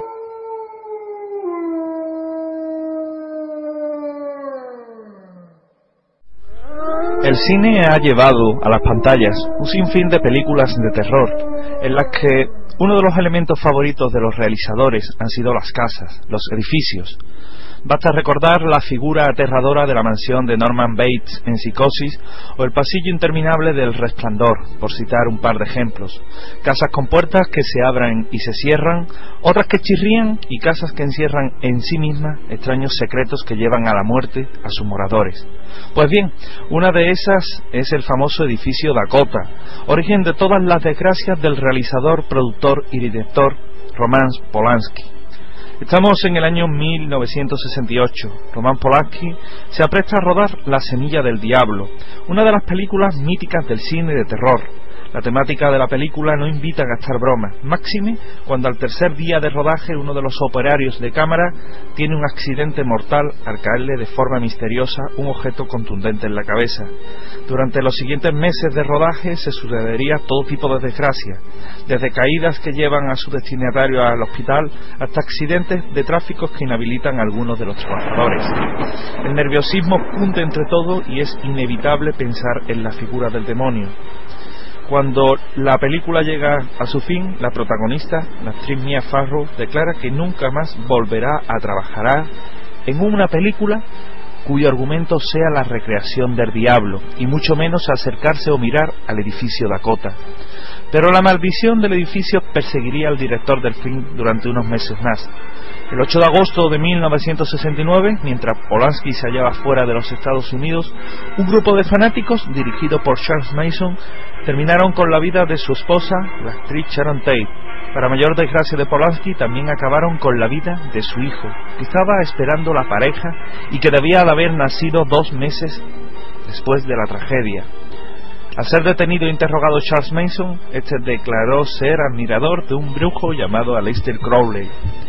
El cine ha llevado a las pantallas un sinfín de películas de terror, en las que uno de los elementos favoritos de los realizadores han sido las casas, los edificios. Basta recordar la figura aterradora de la mansión de Norman Bates en Psicosis o el pasillo interminable del Resplandor, por citar un par de ejemplos. Casas con puertas que se abran y se cierran, otras que chirrían y casas que encierran en sí mismas extraños secretos que llevan a la muerte a sus moradores. Pues bien, una de esas es el famoso edificio Dakota, origen de todas las desgracias del realizador, productor y director Roman Polanski. Estamos en el año mil novecientos sesenta y ocho. Roman Polanski se apresta a rodar La semilla del diablo, una de las películas míticas del cine de terror. La temática de la película no invita a gastar bromas, máxime cuando al tercer día de rodaje uno de los operarios de cámara tiene un accidente mortal al caerle de forma misteriosa un objeto contundente en la cabeza. Durante los siguientes meses de rodaje se sucedería todo tipo de desgracias, desde caídas que llevan a su destinatario al hospital hasta accidentes de tráfico que inhabilitan a algunos de los trabajadores. El nerviosismo cunde entre todo y es inevitable pensar en la figura del demonio. Cuando la película llega a su fin, la protagonista, la actriz Mia Farrow, declara que nunca más volverá a trabajar en una película cuyo argumento sea la recreación del diablo, y mucho menos acercarse o mirar al edificio Dakota. Pero la maldición del edificio perseguiría al director del film durante unos meses más. El ocho de agosto de mil novecientos sesenta y nueve, mientras Polanski se hallaba fuera de los Estados Unidos, un grupo de fanáticos, dirigido por Charles Mason, terminaron con la vida de su esposa, la actriz Sharon Tate. Para mayor desgracia de Polanski, también acabaron con la vida de su hijo, que estaba esperando la pareja y que debía de haber nacido dos meses después de la tragedia. Al ser detenido e interrogado Charles Mason, este declaró ser admirador de un brujo llamado Aleister Crowley,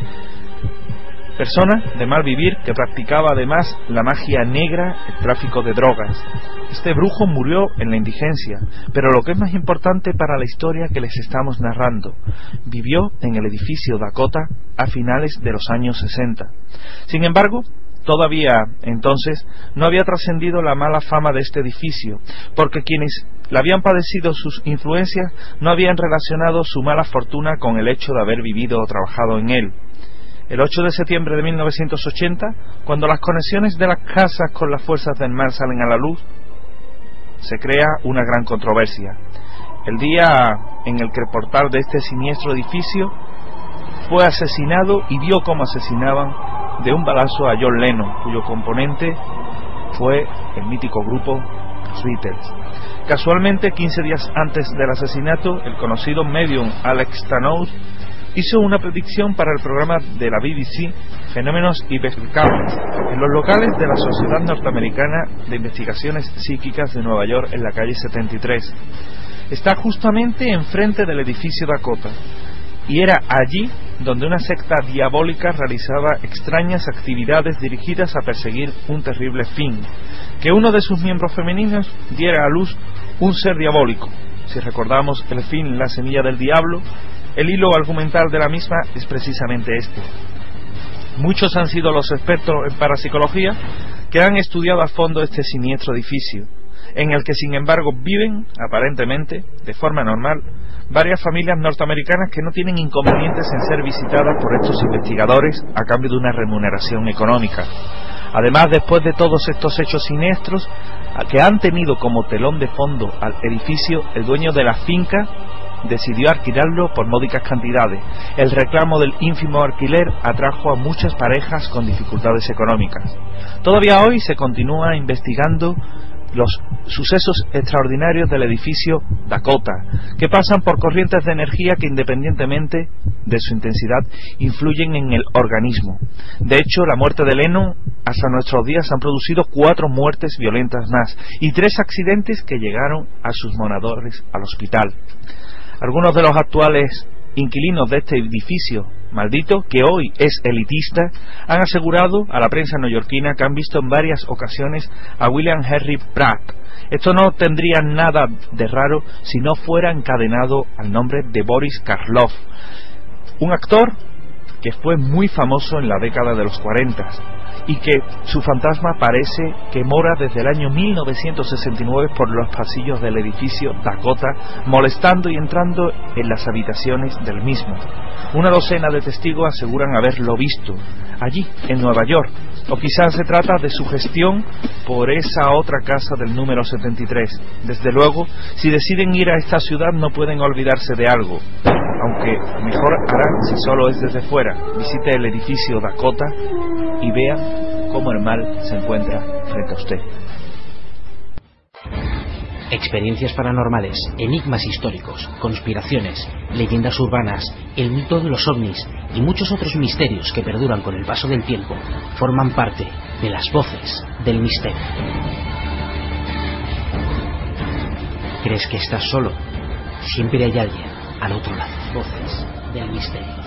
persona de mal vivir que practicaba además la magia negra, el tráfico de drogas. Este brujo murió en la indigencia, pero lo que es más importante para la historia que les estamos narrando, vivió en el edificio Dakota a finales de los años sesenta. Sin embargo, todavía entonces no había trascendido la mala fama de este edificio, porque quienes le habían padecido sus influencias no habían relacionado su mala fortuna con el hecho de haber vivido o trabajado en él. El ocho de septiembre de mil novecientos ochenta, cuando las conexiones de las casas con las fuerzas del mal salen a la luz, se crea una gran controversia. el día en el que el portal de este siniestro edificio fue asesinado y vio cómo asesinaban de un balazo a John Lennon, cuyo componente fue el mítico grupo Los Beatles. Casualmente, quince días antes del asesinato, el conocido medium Alex Stanow hizo una predicción para el programa de la B B C Fenómenos Inexplicables en los locales de la Sociedad Norteamericana de Investigaciones Psíquicas de Nueva York, en la calle setenta y tres. Está justamente enfrente del edificio Dakota, y era allí donde una secta diabólica realizaba extrañas actividades dirigidas a perseguir un terrible fin: que uno de sus miembros femeninos diera a luz un ser diabólico. Si recordamos el film La semilla del diablo, el hilo argumental de la misma es precisamente este. Muchos han sido los expertos en parapsicología que han estudiado a fondo este siniestro edificio, en el que sin embargo viven, aparentemente, de forma normal, varias familias norteamericanas que no tienen inconvenientes en ser visitadas por estos investigadores a cambio de una remuneración económica. Además, después de todos estos hechos siniestros que han tenido como telón de fondo al edificio, el dueño de la finca decidió alquilarlo por módicas cantidades. El reclamo del ínfimo alquiler atrajo a muchas parejas con dificultades económicas. Todavía hoy se continúa investigando los sucesos extraordinarios del edificio Dakota, que pasan por corrientes de energía que, independientemente de su intensidad, influyen en el organismo. De hecho, la muerte de Lennon hasta nuestros días han producido cuatro muertes violentas más y tres accidentes que llegaron a sus moradores al hospital. Algunos de los actuales inquilinos de este edificio maldito, que hoy es elitista, han asegurado a la prensa neoyorquina que han visto en varias ocasiones a William Henry Pratt. Esto no tendría nada de raro si no fuera encadenado al nombre de Boris Karloff, un actor que fue muy famoso en la década de los cuarenta y que su fantasma parece que mora desde el año mil novecientos sesenta y nueve por los pasillos del edificio Dakota, molestando y entrando en las habitaciones del mismo. Una docena de testigos aseguran haberlo visto allí, en Nueva York, o quizás se trata de su gestión por esa otra casa del número setenta y tres. Desde luego, si deciden ir a esta ciudad no pueden olvidarse de algo, aunque mejor harán si solo es desde fuera. Visite el edificio Dakota y vea cómo el mal se encuentra frente a usted. Experiencias paranormales, enigmas históricos, conspiraciones, leyendas urbanas, el mito de los ovnis y muchos otros misterios que perduran con el paso del tiempo forman parte de las voces del misterio. ¿Crees que estás solo? Siempre hay alguien al otro lado. Voces del misterio.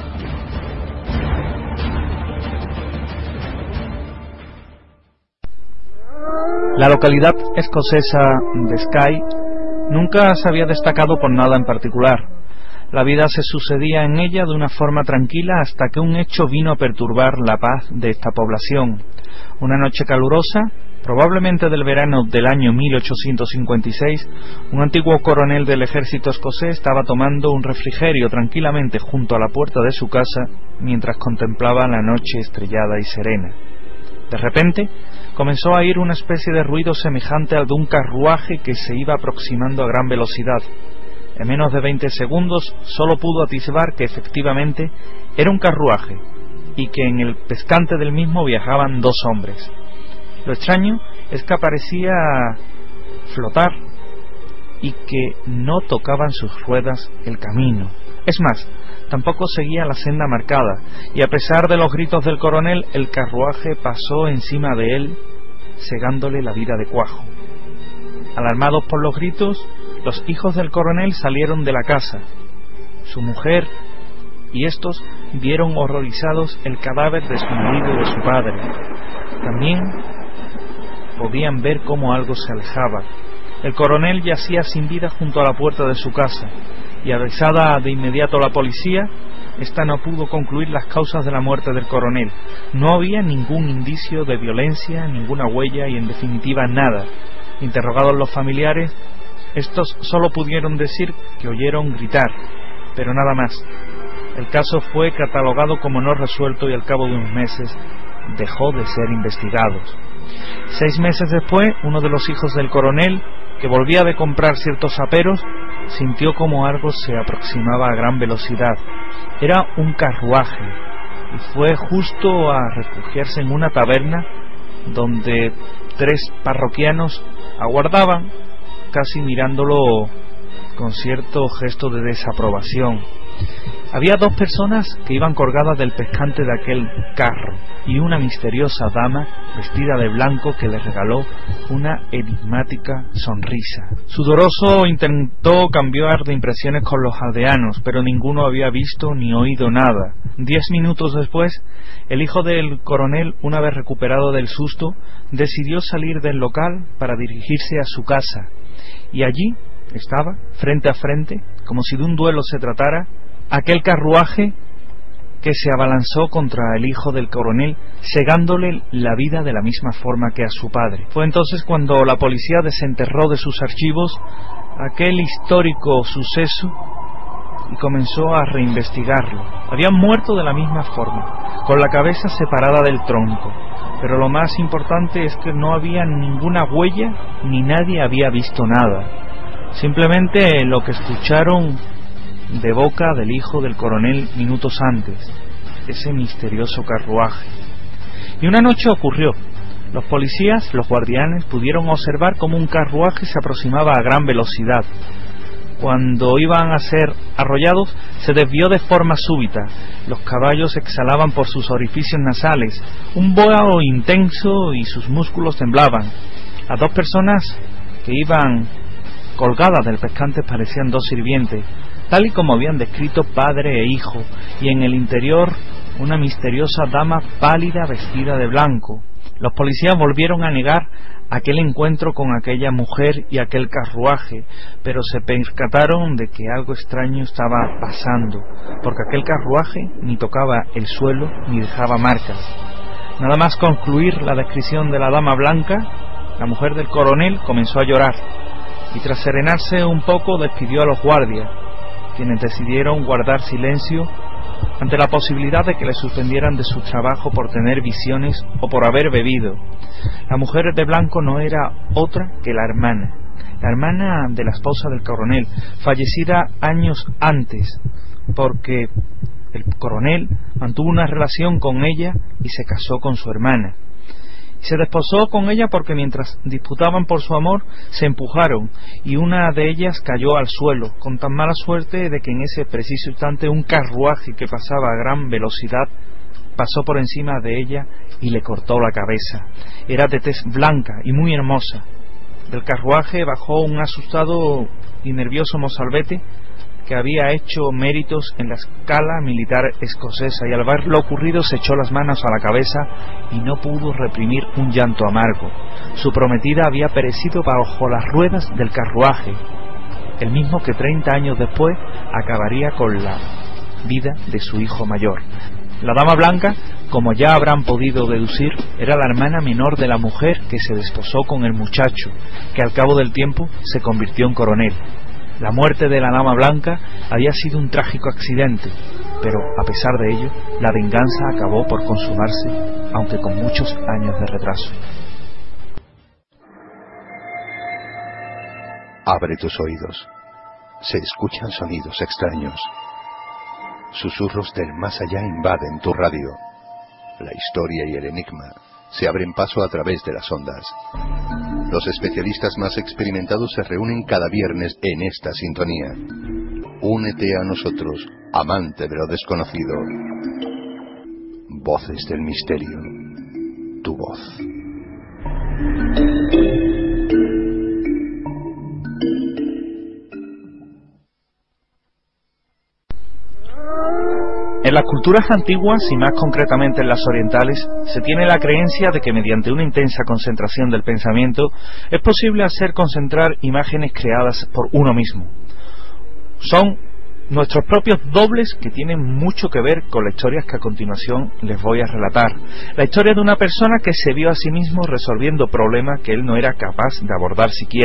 La localidad escocesa de Skye nunca se había destacado por nada en particular. La vida se sucedía en ella de una forma tranquila hasta que un hecho vino a perturbar la paz de esta población. Una noche calurosa, probablemente del verano del año mil ochocientos cincuenta y seis, un antiguo coronel del ejército escocés estaba tomando un refrigerio tranquilamente junto a la puerta de su casa mientras contemplaba la noche estrellada y serena. De repente, comenzó a oír una especie de ruido semejante al de un carruaje que se iba aproximando a gran velocidad. En menos de veinte segundos solo pudo atisbar que efectivamente era un carruaje y que en el pescante del mismo viajaban dos hombres. Lo extraño es que parecía flotar y que no tocaban sus ruedas el camino. Es más, tampoco seguía la senda marcada, y a pesar de los gritos del coronel, el carruaje pasó encima de él, cegándole la vida de cuajo. Alarmados por los gritos, los hijos del coronel salieron de la casa. Su mujer y estos vieron horrorizados el cadáver de su marido y de su padre. También podían ver cómo algo se alejaba. El coronel yacía sin vida junto a la puerta de su casa, y avisada de inmediato la policía, ésta no pudo concluir las causas de la muerte del coronel. No había ningún indicio de violencia, ninguna huella y en definitiva nada. Interrogados los familiares, estos solo pudieron decir que oyeron gritar, pero nada más. El caso fue catalogado como no resuelto y al cabo de unos meses dejó de ser investigado. Seis meses después, uno de los hijos del coronel, que volvía de comprar ciertos aperos, sintió como algo se aproximaba a gran velocidad. Era un carruaje, y fue justo a refugiarse en una taberna donde tres parroquianos aguardaban, casi mirándolo con cierto gesto de desaprobación. Había dos personas que iban colgadas del pescante de aquel carro y una misteriosa dama vestida de blanco que le regaló una enigmática sonrisa. Sudoroso intentó cambiar de impresiones con los aldeanos, pero ninguno había visto ni oído nada. Diez minutos después, el hijo del coronel, una vez recuperado del susto, decidió salir del local para dirigirse a su casa, y allí estaba, frente a frente, como si de un duelo se tratara, aquel carruaje que se abalanzó contra el hijo del coronel, cegándole la vida de la misma forma que a su padre. Fue entonces cuando la policía desenterró de sus archivos aquel histórico suceso y comenzó a reinvestigarlo. Habían muerto de la misma forma, con la cabeza separada del tronco, pero lo más importante es que no había ninguna huella ni nadie había visto nada. Simplemente lo que escucharon de boca del hijo del coronel minutos antes, ese misterioso carruaje. Y una noche ocurrió. Los policías, los guardianes, pudieron observar cómo un carruaje se aproximaba a gran velocidad. Cuando iban a ser arrollados, se desvió de forma súbita. Los caballos exhalaban por sus orificios nasales un boao intenso y sus músculos temblaban. Las dos personas que iban colgadas del pescante parecían dos sirvientes, tal y como habían descrito padre e hijo, y en el interior una misteriosa dama pálida vestida de blanco. Los policías volvieron a negar aquel encuentro con aquella mujer y aquel carruaje, pero se percataron de que algo extraño estaba pasando, porque aquel carruaje ni tocaba el suelo ni dejaba marcas. Nada más concluir la descripción de la dama blanca, la mujer del coronel comenzó a llorar, y tras serenarse un poco despidió a los guardias, quienes decidieron guardar silencio ante la posibilidad de que le suspendieran de su trabajo por tener visiones o por haber bebido. La mujer de blanco no era otra que la hermana, la hermana de la esposa del coronel, fallecida años antes, porque el coronel mantuvo una relación con ella y se casó con su hermana. Se desposó con ella porque mientras disputaban por su amor se empujaron y una de ellas cayó al suelo, con tan mala suerte de que en ese preciso instante un carruaje que pasaba a gran velocidad pasó por encima de ella y le cortó la cabeza. Era de tez blanca y muy hermosa. Del carruaje bajó un asustado y nervioso mozalbete que había hecho méritos en la escala militar escocesa, y al ver lo ocurrido se echó las manos a la cabeza y no pudo reprimir un llanto amargo. Su prometida había perecido bajo las ruedas del carruaje, el mismo que treinta años después acabaría con la vida de su hijo mayor. La dama blanca, como ya habrán podido deducir, era la hermana menor de la mujer que se desposó con el muchacho, que al cabo del tiempo se convirtió en coronel. La muerte de la dama blanca había sido un trágico accidente, pero a pesar de ello, la venganza acabó por consumarse, aunque con muchos años de retraso. Abre tus oídos. Se escuchan sonidos extraños. Susurros del más allá invaden tu radio. La historia y el enigma se abren paso a través de las ondas. Los especialistas más experimentados se reúnen cada viernes en esta sintonía. Únete a nosotros, amante de lo desconocido. Voces del misterio. Tu voz. En las culturas antiguas, y más concretamente en las orientales, se tiene la creencia de que mediante una intensa concentración del pensamiento es posible hacer concentrar imágenes creadas por uno mismo. Son nuestros propios dobles que tienen mucho que ver con las historias que a continuación les voy a relatar. La historia de una persona que se vio a sí mismo resolviendo problemas que él no era capaz de abordar siquiera.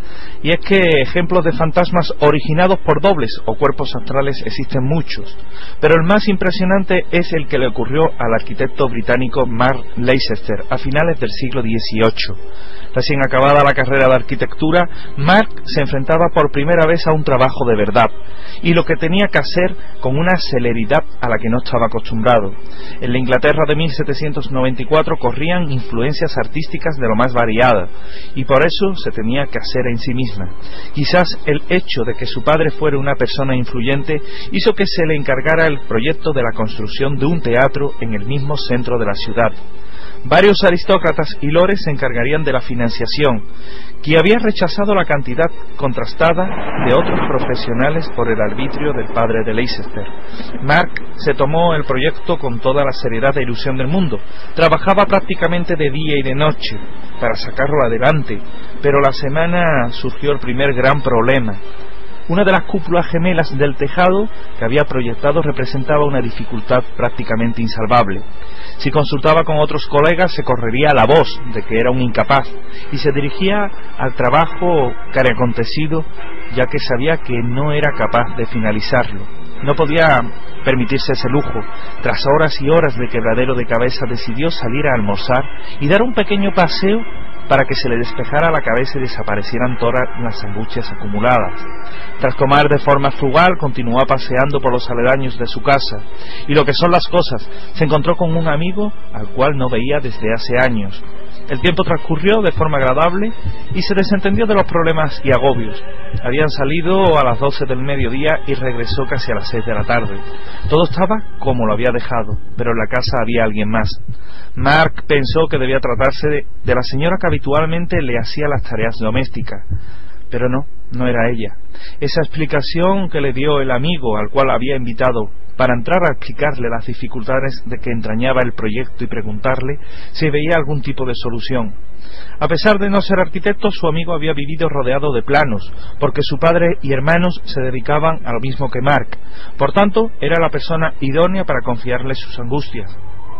Y es que ejemplos de fantasmas originados por dobles o cuerpos astrales existen muchos, pero el más impresionante es el que le ocurrió al arquitecto británico Mark Leicester a finales del siglo dieciocho. Recién acabada la carrera de arquitectura, Mark se enfrentaba por primera vez a un trabajo de verdad, y lo que tenía que hacer con una celeridad a la que no estaba acostumbrado. En la Inglaterra de mil setecientos noventa y cuatro corrían influencias artísticas de lo más variada, y por eso se tenía que hacer en sí misma. Quizás el hecho de que su padre fuera una persona influyente hizo que se le encargara el proyecto de la construcción de un teatro en el mismo centro de la ciudad. Varios aristócratas y lores se encargarían de la financiación, que había rechazado la cantidad contrastada de otros profesionales por el arbitrio del padre de Leicester. Mark se tomó el proyecto con toda la seriedad e ilusión del mundo. Trabajaba prácticamente de día y de noche para sacarlo adelante, pero la semana surgió el primer gran problema. Una de las cúpulas gemelas del tejado que había proyectado representaba una dificultad prácticamente insalvable. Si consultaba con otros colegas se correría la voz de que era un incapaz y se dirigía al trabajo care acontecido, ya que sabía que no era capaz de finalizarlo. No podía permitirse ese lujo. Tras horas y horas de quebradero de cabeza decidió salir a almorzar y dar un pequeño paseo para que se le despejara la cabeza y desaparecieran todas las angustias acumuladas. Tras comer de forma frugal, continuó paseando por los aledaños de su casa, y lo que son las cosas, se encontró con un amigo al cual no veía desde hace años. El tiempo transcurrió de forma agradable y se desentendió de los problemas y agobios. Habían salido a las doce del mediodía y regresó casi a las seis de la tarde. Todo estaba como lo había dejado, pero en la casa había alguien más. Mark pensó que debía tratarse de, de la señora que habitualmente le hacía las tareas domésticas, pero no, no era ella. Esa explicación que le dio el amigo al cual había invitado para entrar a explicarle las dificultades de que entrañaba el proyecto y preguntarle si veía algún tipo de solución. A pesar de no ser arquitecto, su amigo había vivido rodeado de planos, porque su padre y hermanos se dedicaban a lo mismo que Mark. Por tanto, era la persona idónea para confiarle sus angustias.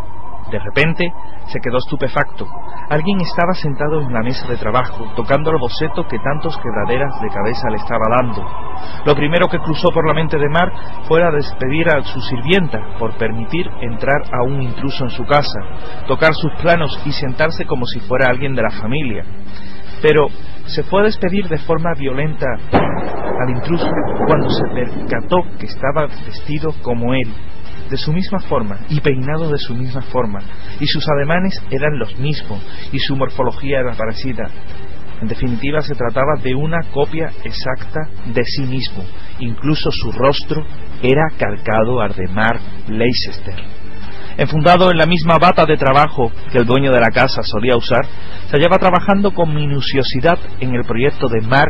De repente se quedó estupefacto. Alguien estaba sentado en la mesa de trabajo, tocando el boceto que tantos quebraderas de cabeza le estaba dando. Lo primero que cruzó por la mente de Mark fue a despedir a su sirvienta por permitir entrar a un intruso en su casa, tocar sus planos y sentarse como si fuera alguien de la familia. Pero se fue a despedir de forma violenta al intruso cuando se percató que estaba vestido como él, de su misma forma y peinado de su misma forma, y sus ademanes eran los mismos y su morfología era parecida. En definitiva, se trataba de una copia exacta de sí mismo. Incluso su rostro era calcado al de Mark Leicester. Enfundado en la misma bata de trabajo que el dueño de la casa solía usar, se hallaba trabajando con minuciosidad en el proyecto de Mark,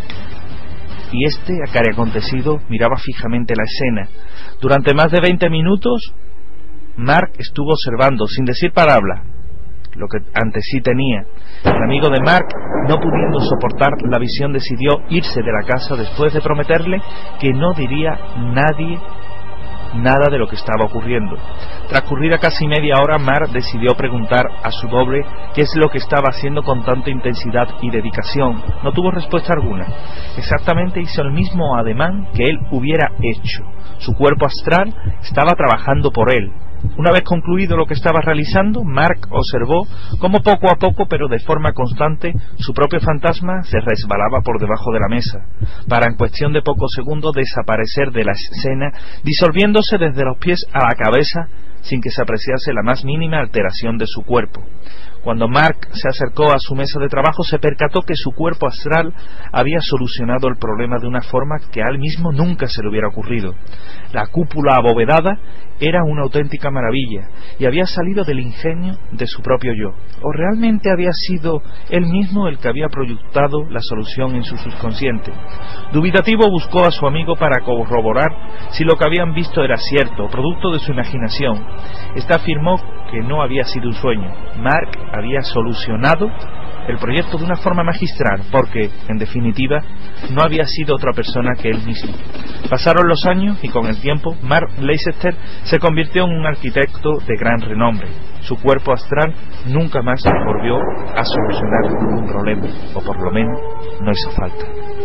y este, a care acontecido, miraba fijamente la escena. Durante más de veinte minutos, Mark estuvo observando, sin decir palabra, lo que ante sí tenía. El amigo de Mark, no pudiendo soportar la visión, decidió irse de la casa después de prometerle que no diría a nadie nada de lo que estaba ocurriendo. Transcurrida casi media hora, Mark decidió preguntar a su doble qué es lo que estaba haciendo con tanta intensidad y dedicación. No tuvo respuesta alguna. Exactamente hizo el mismo ademán que él hubiera hecho. Su cuerpo astral estaba trabajando por él. Una vez concluido lo que estaba realizando, Mark observó cómo poco a poco, pero de forma constante, su propio fantasma se resbalaba por debajo de la mesa, para en cuestión de pocos segundos desaparecer de la escena, disolviéndose desde los pies a la cabeza sin que se apreciase la más mínima alteración de su cuerpo. Cuando Mark se acercó a su mesa de trabajo, se percató que su cuerpo astral había solucionado el problema de una forma que a él mismo nunca se le hubiera ocurrido. La cúpula abovedada era una auténtica maravilla y había salido del ingenio de su propio yo. ¿O realmente había sido él mismo el que había proyectado la solución en su subconsciente? Dubitativo, buscó a su amigo para corroborar si lo que habían visto era cierto, producto de su imaginación. Este afirmó que no había sido un sueño. Mark había solucionado el proyecto de una forma magistral, porque, en definitiva, no había sido otra persona que él mismo. Pasaron los años y con el tiempo Mark Leicester se convirtió en un arquitecto de gran renombre. Su cuerpo astral nunca más volvió a solucionar ningún problema, o por lo menos no hizo falta.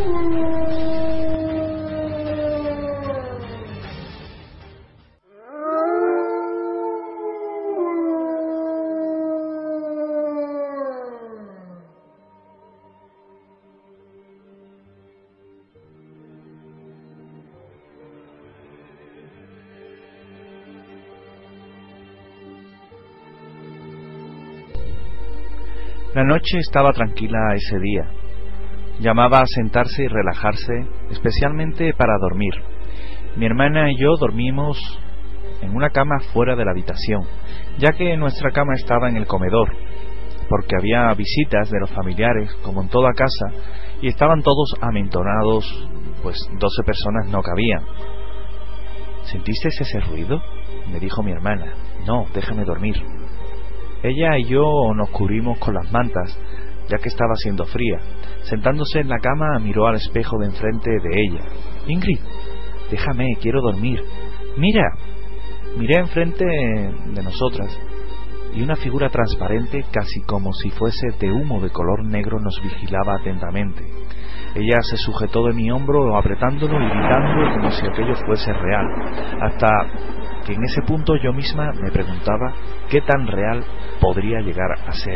La noche estaba tranquila ese día. Llamaba a sentarse y relajarse, especialmente para dormir. Mi hermana y yo dormimos en una cama fuera de la habitación, ya que nuestra cama estaba en el comedor, porque había visitas de los familiares, como en toda casa, y estaban todos amontonados, pues doce personas no cabían. ¿Sentiste ese ruido?, me dijo mi hermana. No, déjame dormir. Ella y yo nos cubrimos con las mantas, ya que estaba haciendo fría. Sentándose en la cama, miró al espejo de enfrente de ella. Ingrid, déjame, quiero dormir. Mira. Miré enfrente de nosotras, y una figura transparente, casi como si fuese de humo de color negro, nos vigilaba atentamente. Ella se sujetó de mi hombro, apretándolo y gritando como si aquello fuese real, hasta que en ese punto yo misma me preguntaba qué tan real podría llegar a ser.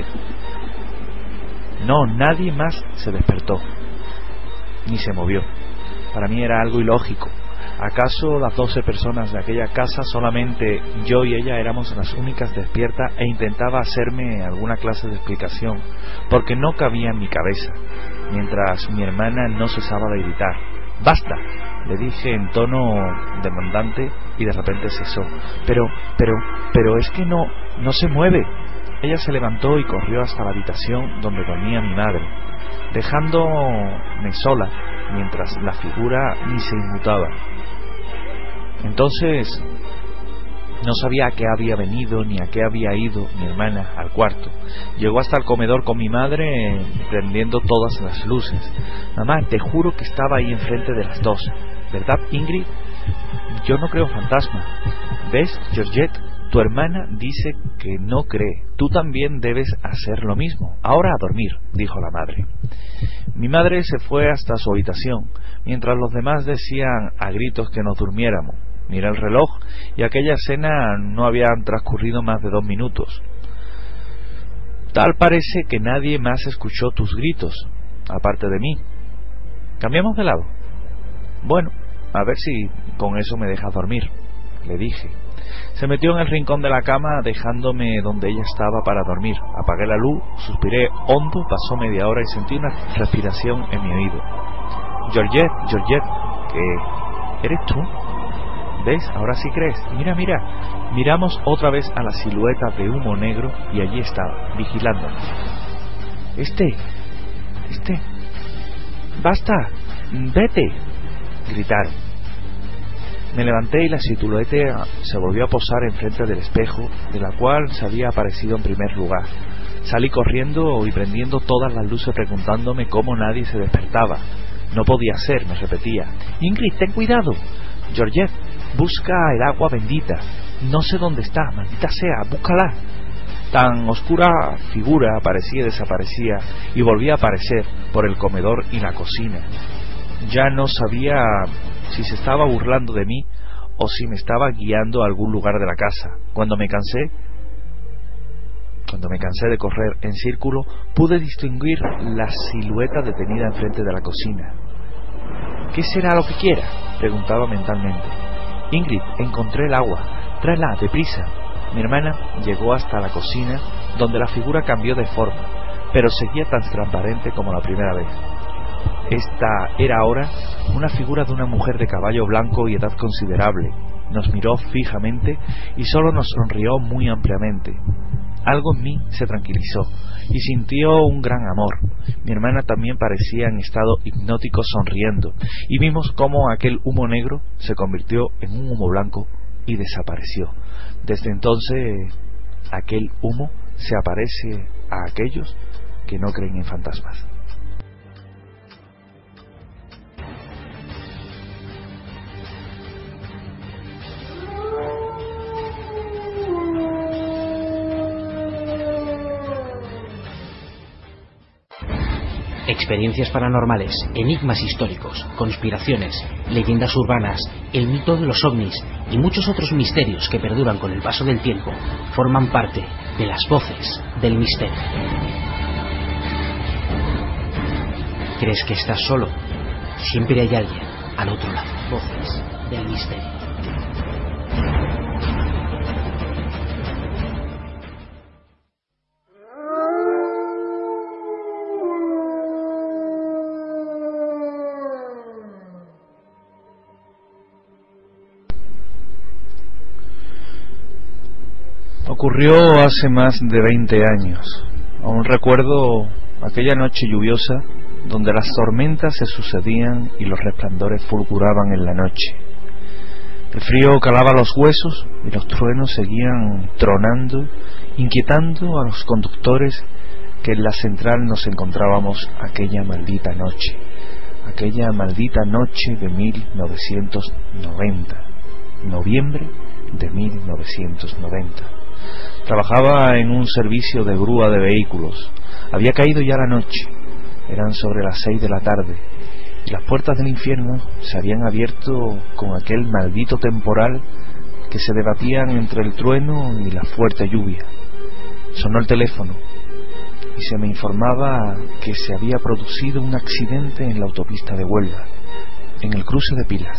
No, nadie más se despertó, ni se movió. Para mí era algo ilógico. ¿Acaso las doce personas de aquella casa, solamente yo y ella éramos las únicas despiertas? E intentaba hacerme alguna clase de explicación, porque no cabía en mi cabeza, mientras mi hermana no cesaba de gritar. ¡Basta!, le dije en tono demandante, y de repente cesó. Pero, pero, pero es que no, no se mueve. Ella se levantó y corrió hasta la habitación donde dormía mi madre, dejándome sola, mientras la figura ni se inmutaba. Entonces no sabía a qué había venido ni a qué había ido mi hermana al cuarto. Llegó hasta el comedor con mi madre, prendiendo todas las luces. Mamá, te juro que estaba ahí enfrente de las dos. ¿Verdad, Ingrid? Yo no creo fantasma. ¿Ves, Georgette? Tu hermana dice que no cree. Tú también debes hacer lo mismo. Ahora a dormir, dijo la madre. Mi madre se fue hasta su habitación, mientras los demás decían a gritos que nos durmiéramos. Miré el reloj y aquella escena no había transcurrido más de dos minutos. Tal parece que nadie más escuchó tus gritos, aparte de mí. ¿Cambiamos de lado? Bueno, a ver si con eso me dejas dormir, le dije. Se metió en el rincón de la cama, dejándome donde ella estaba para dormir. Apagué la luz, suspiré hondo, pasó media hora y sentí una respiración en mi oído. Georgette, Georgette, ¿qué? ¿Eres tú? ¿Ves? Ahora sí crees. Mira, mira. Miramos otra vez a la silueta de humo negro y allí estaba, vigilándonos. Este, este, basta, vete, gritaron. Me levanté y la silueta se volvió a posar enfrente del espejo, de la cual se había aparecido en primer lugar. Salí corriendo y prendiendo todas las luces, preguntándome cómo nadie se despertaba. No podía ser, me repetía. Ingrid, ten cuidado. Georgette, busca el agua bendita. No sé dónde está, maldita sea, búscala. Tan oscura figura aparecía y desaparecía, y volvía a aparecer por el comedor y la cocina. Ya no sabía si se estaba burlando de mí o si me estaba guiando a algún lugar de la casa. Cuando me cansé, cuando me cansé de correr en círculo, pude distinguir la silueta detenida enfrente de la cocina. ¿Qué será lo que quiera?, preguntaba mentalmente. Ingrid, encontré el agua, tráela, deprisa. Mi hermana llegó hasta la cocina, donde la figura cambió de forma, pero seguía tan transparente como la primera vez. Esta era ahora una figura de una mujer de caballo blanco y edad considerable. Nos miró fijamente y solo nos sonrió muy ampliamente. Algo en mí se tranquilizó y sintió un gran amor. Mi hermana también parecía en estado hipnótico, sonriendo, y vimos cómo aquel humo negro se convirtió en un humo blanco y desapareció. Desde entonces aquel humo se aparece a aquellos que no creen en fantasmas. Experiencias paranormales, enigmas históricos, conspiraciones, leyendas urbanas, el mito de los ovnis y muchos otros misterios que perduran con el paso del tiempo forman parte de las voces del misterio. ¿Crees que estás solo? Siempre hay alguien al otro lado. Voces del misterio. Ocurrió hace más de veinte años. Aún recuerdo aquella noche lluviosa donde las tormentas se sucedían y los resplandores fulguraban en la noche. El frío calaba los huesos y los truenos seguían tronando, inquietando a los conductores que en la central nos encontrábamos aquella maldita noche, aquella maldita noche de mil novecientos noventa, noviembre de mil novecientos noventa. Trabajaba en un servicio de grúa de vehículos. Había caído ya la noche, eran sobre las seis de la tarde, y las puertas del infierno se habían abierto con aquel maldito temporal que se debatían entre el trueno y la fuerte lluvia. Sonó el teléfono y se me informaba que se había producido un accidente en la autopista de Huelva, en el cruce de Pilas.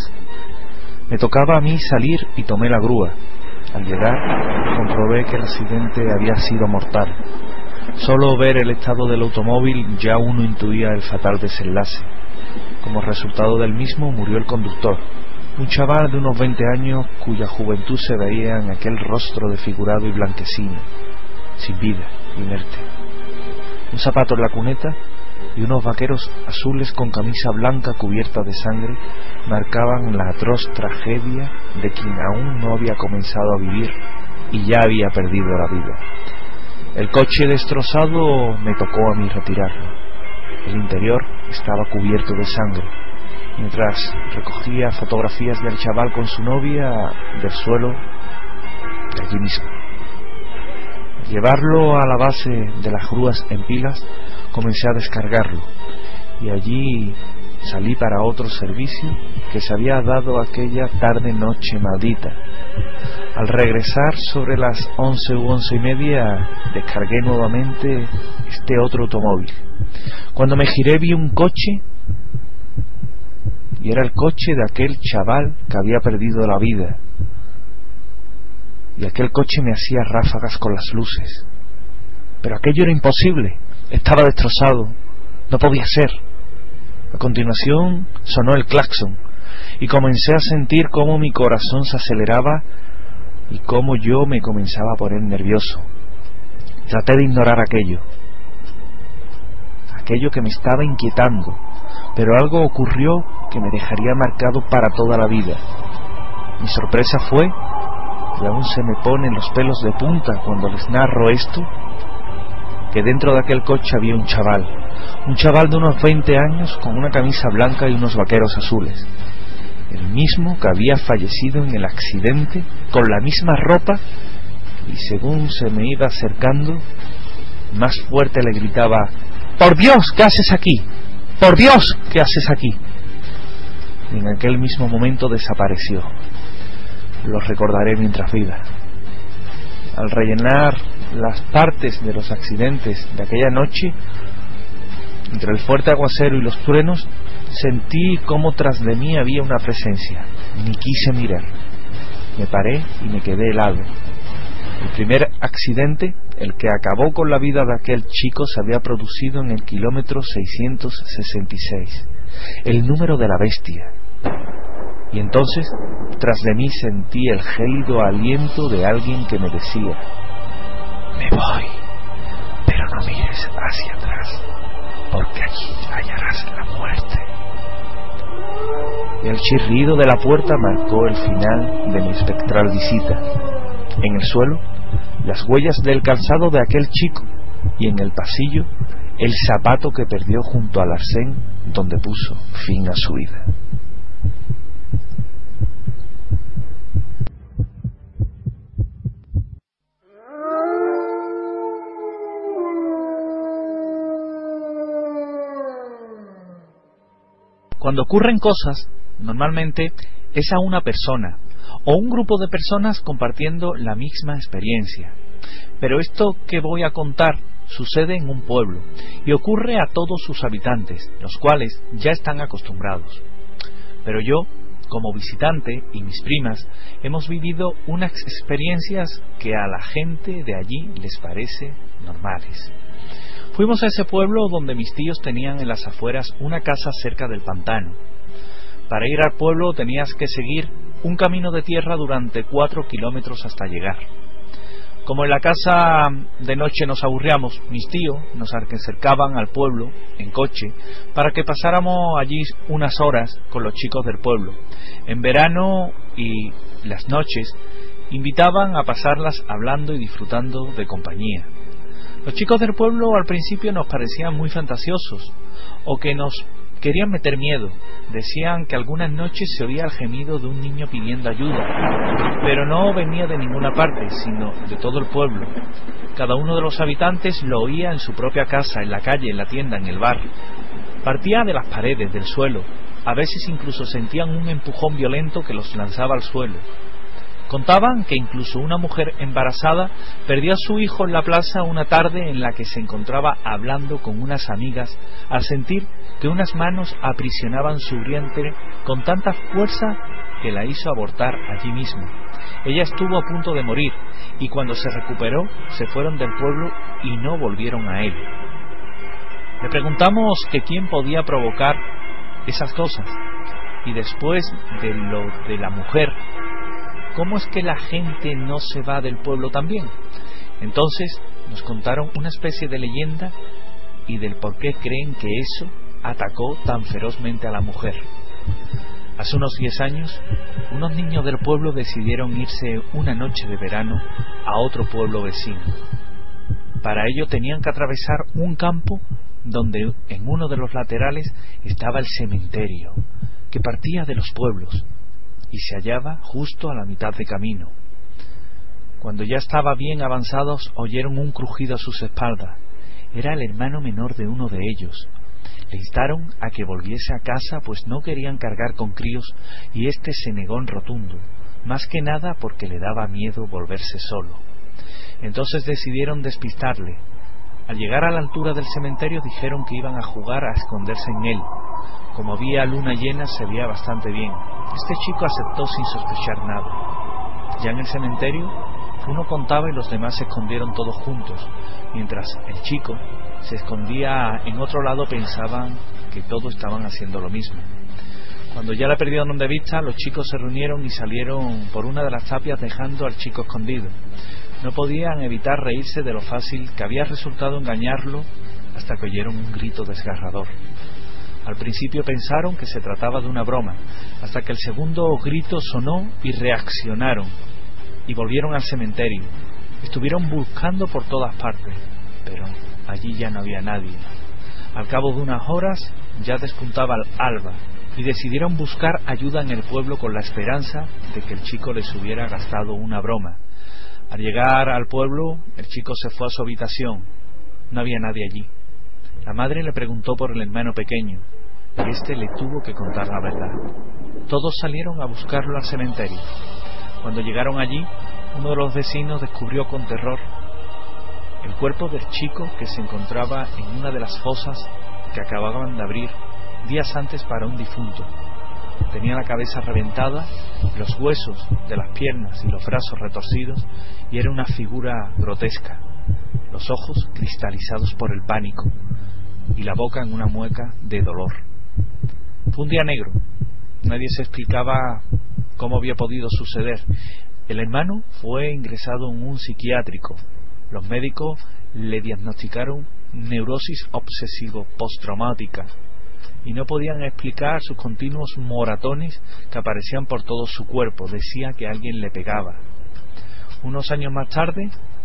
Me tocaba a mí salir y tomé la grúa. Al llegar, comprobé que el accidente había sido mortal. Solo ver el estado del automóvil ya uno intuía el fatal desenlace. Como resultado del mismo murió el conductor, un chaval de unos veinte años cuya juventud se veía en aquel rostro desfigurado y blanquecino, sin vida, inerte. Un zapato en la cuneta y unos vaqueros azules con camisa blanca cubierta de sangre marcaban la atroz tragedia de quien aún no había comenzado a vivir y ya había perdido la vida. El coche destrozado me tocó a mí retirarlo. El interior estaba cubierto de sangre, mientras recogía fotografías del chaval con su novia del suelo de allí mismo. Al llevarlo a la base de las grúas en Pilas, comencé a descargarlo y allí salí para otro servicio que se había dado aquella tarde noche maldita. Al regresar sobre las once u once y media descargué nuevamente este otro automóvil. Cuando me giré vi un coche y era el coche de aquel chaval que había perdido la vida, y aquel coche me hacía ráfagas con las luces. Pero aquello era imposible. Estaba destrozado, no podía ser. A continuación sonó el claxon y comencé a sentir cómo mi corazón se aceleraba y cómo yo me comenzaba a poner nervioso. Traté de ignorar aquello, aquello que me estaba inquietando, pero algo ocurrió que me dejaría marcado para toda la vida. Mi sorpresa fue, y aún se me ponen los pelos de punta cuando les narro esto, que dentro de aquel coche había un chaval, un chaval de unos veinte años con una camisa blanca y unos vaqueros azules, el mismo que había fallecido en el accidente, con la misma ropa, y según se me iba acercando, más fuerte le gritaba: ¡Por Dios, qué haces aquí! ¡Por Dios, qué haces aquí! Y en aquel mismo momento desapareció. Lo recordaré mientras viva. Al rellenar las partes de los accidentes de aquella noche, entre el fuerte aguacero y los truenos, sentí como tras de mí había una presencia. Ni quise mirar. Me paré y me quedé helado. El primer accidente, el que acabó con la vida de aquel chico, se había producido en el kilómetro seiscientos sesenta y seis, el número de la bestia. Y entonces, tras de mí sentí el gélido aliento de alguien que me decía: me voy, pero no mires hacia atrás, porque allí hallarás la muerte. Y el chirrido de la puerta marcó el final de mi espectral visita. En el suelo, las huellas del calzado de aquel chico, y en el pasillo, el zapato que perdió junto al arcén donde puso fin a su vida. Cuando ocurren cosas, normalmente es a una persona o un grupo de personas compartiendo la misma experiencia. Pero esto que voy a contar sucede en un pueblo y ocurre a todos sus habitantes, los cuales ya están acostumbrados. Pero yo, como visitante, y mis primas, hemos vivido unas experiencias que a la gente de allí les parece normales. Fuimos a ese pueblo donde mis tíos tenían en las afueras una casa cerca del pantano. Para ir al pueblo tenías que seguir un camino de tierra durante cuatro kilómetros hasta llegar. Como en la casa de noche nos aburríamos, mis tíos nos acercaban al pueblo en coche para que pasáramos allí unas horas con los chicos del pueblo. En verano y las noches invitaban a pasarlas hablando y disfrutando de compañía. Los chicos del pueblo al principio nos parecían muy fantasiosos o que nos querían meter miedo. Decían que algunas noches se oía el gemido de un niño pidiendo ayuda, pero no venía de ninguna parte, sino de todo el pueblo. Cada uno de los habitantes lo oía en su propia casa, en la calle, en la tienda, en el bar. Partía de las paredes, del suelo. A veces incluso sentían un empujón violento que los lanzaba al suelo. Contaban que incluso una mujer embarazada perdió a su hijo en la plaza una tarde en la que se encontraba hablando con unas amigas al sentir que unas manos aprisionaban su vientre con tanta fuerza que la hizo abortar allí mismo. Ella estuvo a punto de morir y cuando se recuperó se fueron del pueblo y no volvieron a él. Le preguntamos que quién podía provocar esas cosas y después de lo de la mujer, ¿cómo es que la gente no se va del pueblo también? Entonces nos contaron una especie de leyenda y del por qué creen que eso atacó tan ferozmente a la mujer. Hace unos diez años, unos niños del pueblo decidieron irse una noche de verano a otro pueblo vecino. Para ello tenían que atravesar un campo donde en uno de los laterales estaba el cementerio, que partía de los pueblos y se hallaba justo a la mitad de camino. Cuando ya estaba bien avanzados, oyeron un crujido a sus espaldas. Era el hermano menor de uno de ellos. Le instaron a que volviese a casa, pues no querían cargar con críos, y éste se negó en rotundo, más que nada porque le daba miedo volverse solo. Entonces decidieron despistarle. Al llegar a la altura del cementerio dijeron que iban a jugar a esconderse en él. Como había luna llena se veía bastante bien. Este chico aceptó sin sospechar nada. Ya en el cementerio, uno contaba y los demás se escondieron todos juntos, mientras el chico se escondía en otro lado. Pensaban que todos estaban haciendo lo mismo. Cuando ya la perdieron de vista, los chicos se reunieron y salieron por una de las tapias dejando al chico escondido. No podían evitar reírse de lo fácil que había resultado engañarlo hasta que oyeron un grito desgarrador. Al principio pensaron que se trataba de una broma, hasta que el segundo grito sonó y reaccionaron, y volvieron al cementerio. Estuvieron buscando por todas partes, pero allí ya no había nadie. Al cabo de unas horas ya despuntaba el alba, y decidieron buscar ayuda en el pueblo con la esperanza de que el chico les hubiera gastado una broma. Al llegar al pueblo, el chico se fue a su habitación. No había nadie allí. La madre le preguntó por el hermano pequeño, y éste le tuvo que contar la verdad. Todos salieron a buscarlo al cementerio. Cuando llegaron allí, uno de los vecinos descubrió con terror el cuerpo del chico que se encontraba en una de las fosas que acababan de abrir días antes para un difunto. Tenía la cabeza reventada, los huesos de las piernas y los brazos retorcidos, y era una figura grotesca, los ojos cristalizados por el pánico y la boca en una mueca de dolor. Fue un día negro. Nadie se explicaba cómo había podido suceder. El hermano fue ingresado en un psiquiátrico. Los médicos le diagnosticaron neurosis obsesivo postraumática y no podían explicar sus continuos moratones que aparecían por todo su cuerpo. Decía que alguien le pegaba. Unos años más tarde,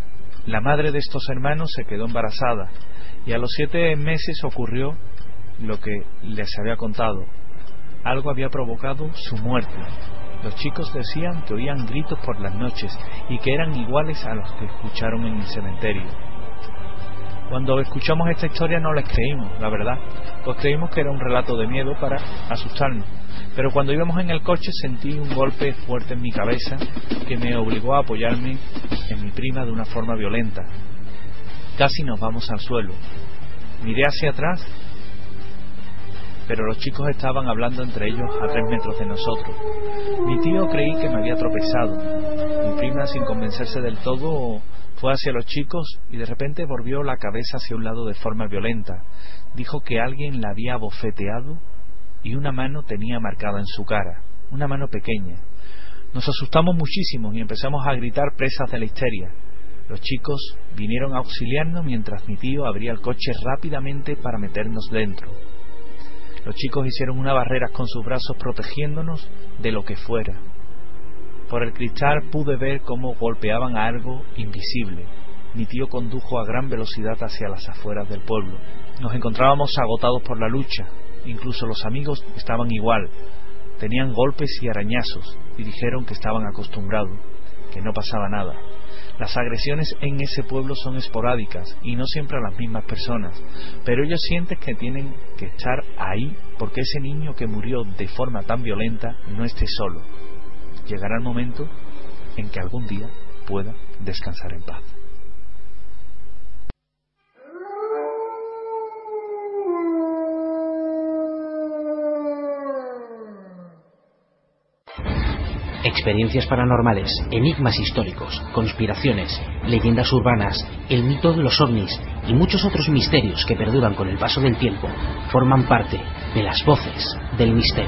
La madre de estos hermanos se quedó embarazada y a los siete meses ocurrió lo que les había contado. Algo había provocado su muerte. Los chicos decían que oían gritos por las noches y que eran iguales a los que escucharon en el cementerio. Cuando escuchamos esta historia no les creímos, la verdad, pues creímos que era un relato de miedo para asustarnos. Pero cuando íbamos en el coche sentí un golpe fuerte en mi cabeza que me obligó a apoyarme en mi prima de una forma violenta. Casi nos vamos al suelo. Miré hacia atrás, pero los chicos estaban hablando entre ellos a tres metros de nosotros. Mi tío creí que me había tropezado. Mi prima, sin convencerse del todo, fue hacia los chicos y de repente volvió la cabeza hacia un lado de forma violenta. Dijo que alguien la había bofeteado y una mano tenía marcada en su cara, una mano pequeña. Nos asustamos muchísimo y empezamos a gritar presas de la histeria. Los chicos vinieron a auxiliarnos mientras mi tío abría el coche rápidamente para meternos dentro. Los chicos hicieron una barrera con sus brazos protegiéndonos de lo que fuera. Por el cristal pude ver cómo golpeaban a algo invisible. Mi tío condujo a gran velocidad hacia las afueras del pueblo. Nos encontrábamos agotados por la lucha. Incluso los amigos estaban igual. Tenían golpes y arañazos y dijeron que estaban acostumbrados, que no pasaba nada. Las agresiones en ese pueblo son esporádicas y no siempre a las mismas personas, pero ellos sienten que tienen que estar ahí porque ese niño que murió de forma tan violenta no esté solo. Llegará el momento en que algún día pueda descansar en paz. Experiencias paranormales, enigmas históricos, conspiraciones, leyendas urbanas, el mito de los ovnis y muchos otros misterios que perduran con el paso del tiempo forman parte de las voces del misterio.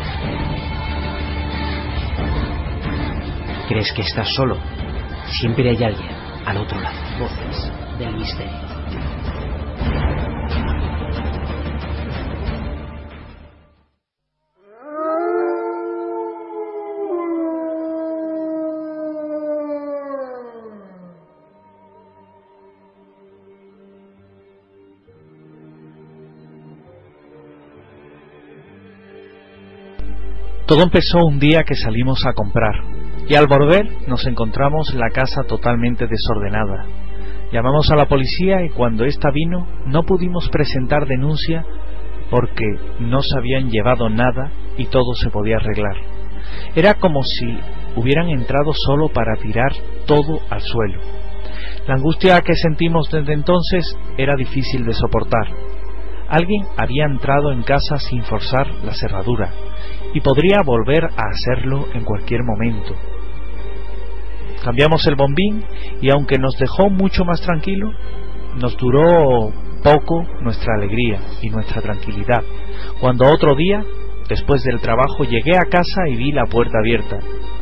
¿Crees que estás solo? Siempre hay alguien al otro lado. Voces del misterio. Todo empezó un día que salimos a comprar y al volver nos encontramos la casa totalmente desordenada. Llamamos a la policía y cuando ésta vino no pudimos presentar denuncia porque no se habían llevado nada y todo se podía arreglar. Era como si hubieran entrado solo para tirar todo al suelo. La angustia que sentimos desde entonces era difícil de soportar. Alguien había entrado en casa sin forzar la cerradura y podría volver a hacerlo en cualquier momento. Cambiamos el bombín y aunque nos dejó mucho más tranquilo, nos duró poco nuestra alegría y nuestra tranquilidad, cuando otro día, después del trabajo, llegué a casa y vi la puerta abierta.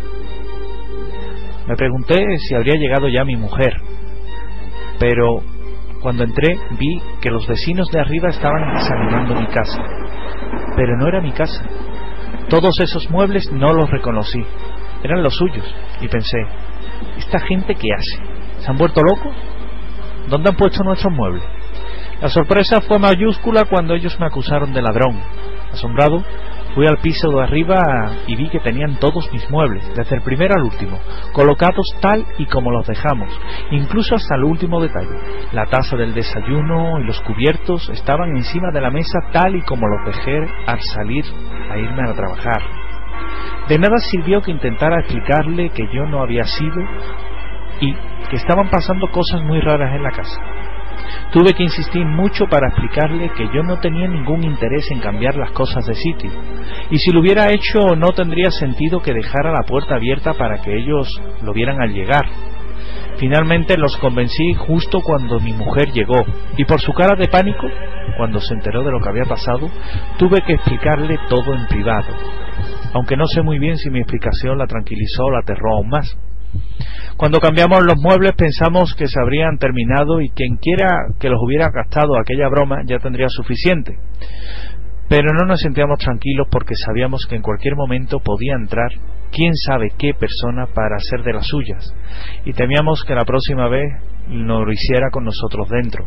Me pregunté si habría llegado ya mi mujer, pero cuando entré vi que los vecinos de arriba estaban examinando mi casa, pero no era mi casa. Todos esos muebles no los reconocí, eran los suyos, y pensé, ¿esta gente qué hace? ¿Se han vuelto locos? ¿Dónde han puesto nuestros muebles? La sorpresa fue mayúscula cuando ellos me acusaron de ladrón. Asombrado, fui al piso de arriba y vi que tenían todos mis muebles, desde el primero al último, colocados tal y como los dejamos, incluso hasta el último detalle. La taza del desayuno y los cubiertos estaban encima de la mesa tal y como los dejé al salir a irme a trabajar. De nada sirvió que intentara explicarle que yo no había sido y que estaban pasando cosas muy raras en la casa. Tuve que insistir mucho para explicarle que yo no tenía ningún interés en cambiar las cosas de sitio, y si lo hubiera hecho no tendría sentido que dejara la puerta abierta para que ellos lo vieran al llegar. Finalmente los convencí justo cuando mi mujer llegó, y por su cara de pánico, cuando se enteró de lo que había pasado, tuve que explicarle todo en privado, aunque no sé muy bien si mi explicación la tranquilizó o la aterró aún más. Cuando cambiamos los muebles pensamos que se habrían terminado y quien quiera que los hubiera gastado aquella broma ya tendría suficiente. Pero no nos sentíamos tranquilos porque sabíamos que en cualquier momento podía entrar quién sabe qué persona para hacer de las suyas, y temíamos que la próxima vez nos lo hiciera con nosotros dentro.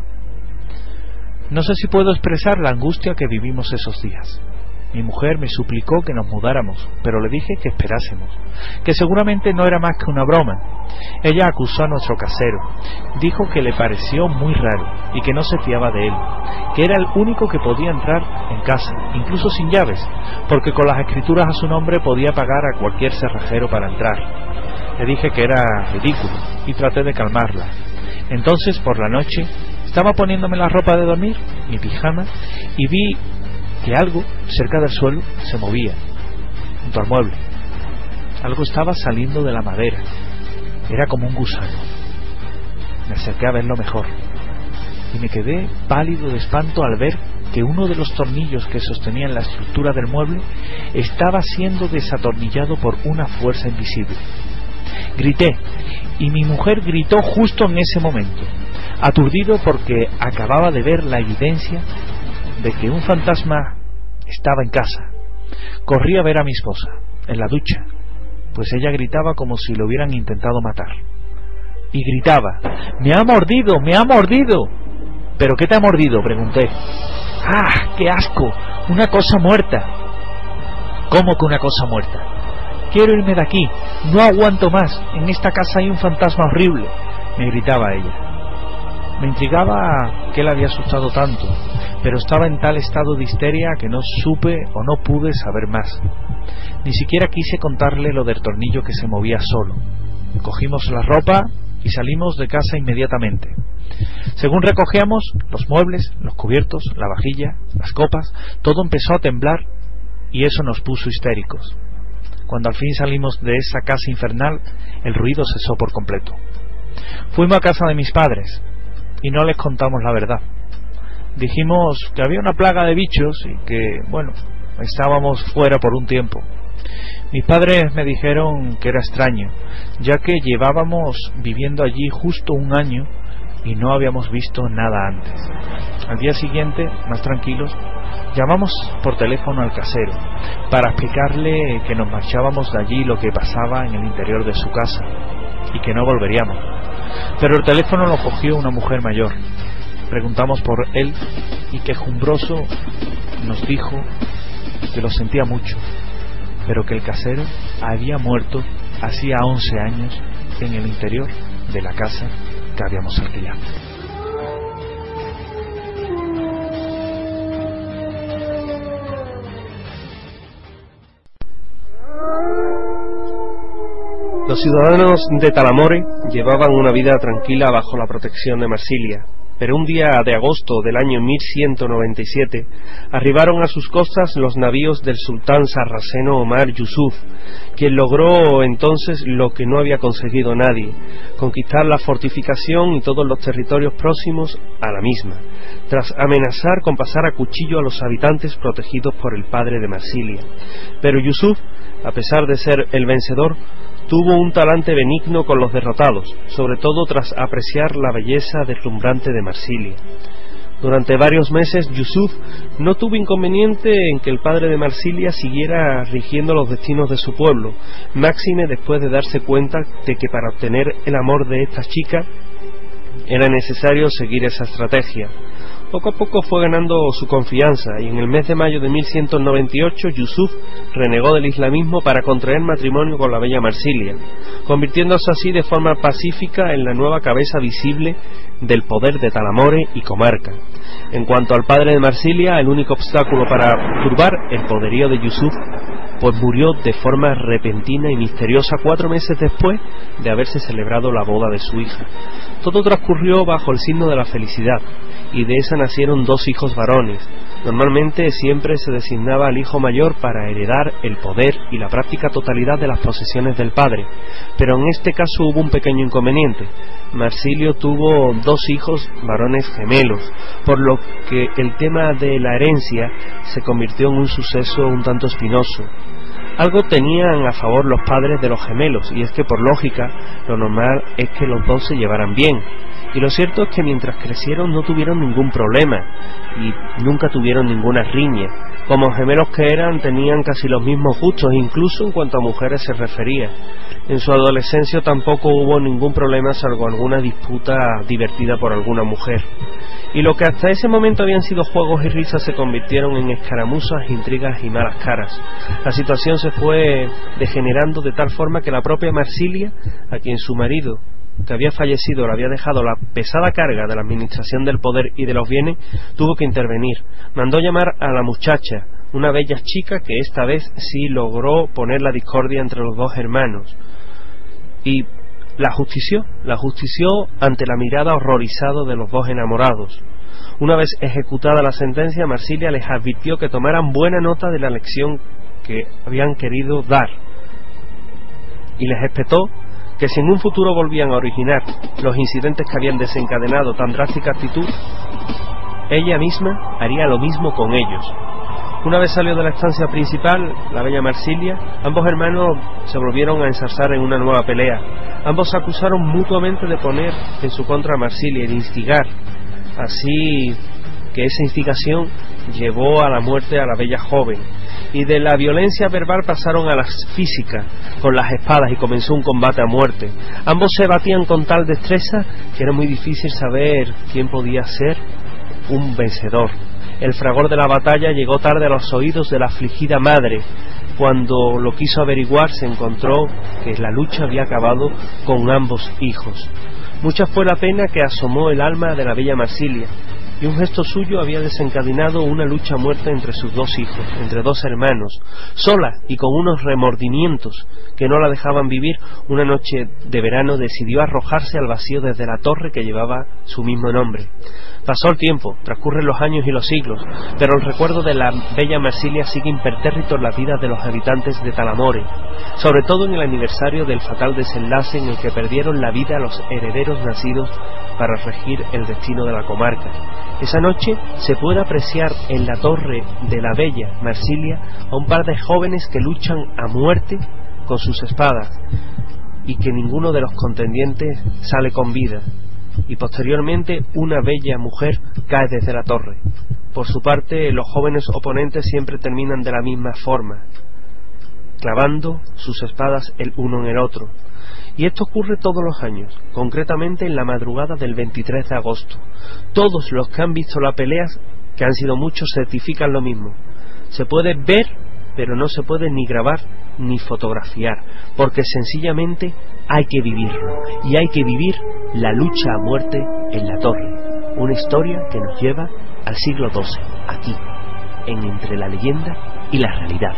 No sé si puedo expresar la angustia que vivimos esos días. Mi mujer me suplicó que nos mudáramos, pero le dije que esperásemos, que seguramente no era más que una broma. Ella acusó a nuestro casero, dijo que le pareció muy raro y que no se fiaba de él, que era el único que podía entrar en casa, incluso sin llaves, porque con las escrituras a su nombre podía pagar a cualquier cerrajero para entrar. Le dije que era ridículo y traté de calmarla. Entonces, por la noche, estaba poniéndome la ropa de dormir, mi pijama, y vi que algo cerca del suelo se movía, junto al mueble. Algo estaba saliendo de la madera. Era como un gusano. Me acerqué a verlo mejor y me quedé pálido de espanto al ver que uno de los tornillos que sostenían la estructura del mueble estaba siendo desatornillado por una fuerza invisible. Grité, y mi mujer gritó justo en ese momento, aturdido porque acababa de ver la evidencia de que un fantasma estaba en casa. Corrí a ver a mi esposa, en la ducha, pues ella gritaba como si lo hubieran intentado matar. Y gritaba, ¡me ha mordido! ¡me ha mordido! ¿Pero qué te ha mordido?, pregunté. ¡Ah, qué asco! ¡Una cosa muerta! ¿Cómo que una cosa muerta? Quiero irme de aquí, no aguanto más, en esta casa hay un fantasma horrible, me gritaba ella. Me intrigaba qué le había asustado tanto, pero estaba en tal estado de histeria que no supe o no pude saber más. Ni siquiera quise contarle lo del tornillo que se movía solo. Cogimos la ropa y salimos de casa inmediatamente. Según recogíamos los muebles, los cubiertos, la vajilla, las copas, todo empezó a temblar y eso nos puso histéricos. Cuando al fin salimos de esa casa infernal, el ruido cesó por completo. Fuimos a casa de mis padres y no les contamos la verdad. Dijimos que había una plaga de bichos y que, bueno, estábamos fuera por un tiempo. Mis padres me dijeron que era extraño, ya que llevábamos viviendo allí justo un año y no habíamos visto nada antes. Al día siguiente, más tranquilos, llamamos por teléfono al casero para explicarle que nos marchábamos de allí, lo que pasaba en el interior de su casa y que no volveríamos. Pero el teléfono lo cogió una mujer mayor. Preguntamos por él y quejumbroso nos dijo que lo sentía mucho, pero que el casero había muerto hacía once años en el interior de la casa que habíamos alquilado. Los ciudadanos de Talamore llevaban una vida tranquila bajo la protección de Marsilia, pero un día de agosto del año mil ciento noventa y siete arribaron a sus costas los navíos del sultán sarraceno Omar Yusuf, quien logró entonces lo que no había conseguido nadie, conquistar la fortificación y todos los territorios próximos a la misma, tras amenazar con pasar a cuchillo a los habitantes protegidos por el padre de Marsilia. Pero Yusuf, a pesar de ser el vencedor, tuvo un talante benigno con los derrotados, sobre todo tras apreciar la belleza deslumbrante de Marsilia. Durante varios meses Yusuf no tuvo inconveniente en que el padre de Marsilia siguiera rigiendo los destinos de su pueblo, máxime después de darse cuenta de que para obtener el amor de esta chica era necesario seguir esa estrategia. Poco a poco fue ganando su confianza y en el mes de mayo de mil ciento noventa y ocho Yusuf renegó del islamismo para contraer matrimonio con la bella Marsilia, convirtiéndose así de forma pacífica en la nueva cabeza visible del poder de Talamore y comarca. En cuanto al padre de Marsilia, el único obstáculo para turbar el poderío de Yusuf, pues murió de forma repentina y misteriosa cuatro meses después de haberse celebrado la boda de su hija. Todo transcurrió bajo el signo de la felicidad, y de esa nacieron dos hijos varones. Normalmente siempre se designaba al hijo mayor para heredar el poder y la práctica totalidad de las posesiones del padre, pero en este caso hubo un pequeño inconveniente. Marsilio tuvo dos hijos varones gemelos, por lo que el tema de la herencia se convirtió en un suceso un tanto espinoso. Algo tenían a favor los padres de los gemelos, y es que por lógica lo normal es que los dos se llevaran bien. Y lo cierto es que mientras crecieron no tuvieron ningún problema y nunca tuvieron ninguna riña, Como gemelos que eran, tenían casi los mismos gustos, incluso en cuanto a mujeres se refería. En su adolescencia tampoco hubo ningún problema, salvo alguna disputa divertida por alguna mujer. Y lo que hasta ese momento habían sido juegos y risas se convirtieron en escaramuzas, intrigas y malas caras. La situación se fue degenerando de tal forma que la propia Marsilia, a quien su marido, que había fallecido, le había dejado la pesada carga de la administración del poder y de los bienes, tuvo que intervenir. Mandó llamar a la muchacha, una bella chica que esta vez sí logró poner la discordia entre los dos hermanos, y la justició, la justició ante la mirada horrorizada de los dos enamorados. Una vez ejecutada la sentencia, Marsilia les advirtió que tomaran buena nota de la lección que habían querido dar, y les espetó que si en un futuro volvían a originar los incidentes que habían desencadenado tan drástica actitud, ella misma haría lo mismo con ellos. Una vez salió de la estancia principal, la bella Marsilia, ambos hermanos se volvieron a ensarzar en una nueva pelea. Ambos se acusaron mutuamente de poner en su contra a Marsilia y de instigar, así que esa instigación llevó a la muerte a la bella joven. Y de la violencia verbal pasaron a la física, con las espadas, y comenzó un combate a muerte. Ambos se batían con tal destreza que era muy difícil saber quién podía ser un vencedor. El fragor de la batalla llegó tarde a los oídos de la afligida madre. Cuando lo quiso averiguar, se encontró que la lucha había acabado con ambos hijos. Mucha fue la pena que asomó el alma de la bella Marsilia, y un gesto suyo había desencadenado una lucha a muerte entre sus dos hijos, entre dos hermanos. Sola y con unos remordimientos que no la dejaban vivir, una noche de verano decidió arrojarse al vacío desde la torre que llevaba su mismo nombre. Pasó el tiempo, transcurren los años y los siglos, pero el recuerdo de la bella Marsilia sigue impertérrito en las vidas de los habitantes de Talamore, sobre todo en el aniversario del fatal desenlace en el que perdieron la vida los herederos nacidos para regir el destino de la comarca. Esa noche se puede apreciar en la torre de la bella Marsilia a un par de jóvenes que luchan a muerte con sus espadas, y que ninguno de los contendientes sale con vida, y posteriormente una bella mujer cae desde la torre. Por su parte, los jóvenes oponentes siempre terminan de la misma forma, clavando sus espadas el uno en el otro. Y esto ocurre todos los años, concretamente en la madrugada del veintitrés de agosto. Todos los que han visto la pelea, que han sido muchos, certifican lo mismo. Se puede ver, pero no se puede ni grabar ni fotografiar, porque sencillamente hay que vivirlo, y hay que vivir la lucha a muerte en la torre, una historia que nos lleva al siglo doce, aquí, en Entre la leyenda y la realidad.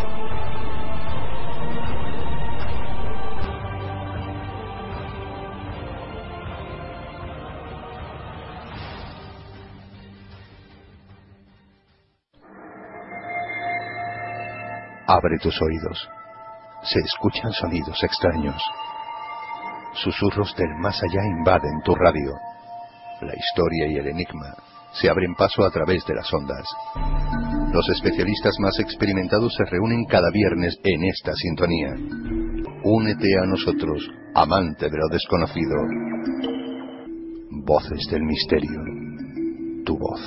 Abre tus oídos. Se escuchan sonidos extraños. Susurros del más allá invaden tu radio. La historia y el enigma se abren paso a través de las ondas. Los especialistas más experimentados se reúnen cada viernes en esta sintonía. Únete a nosotros, amante de lo desconocido. Voces del misterio. Tu voz.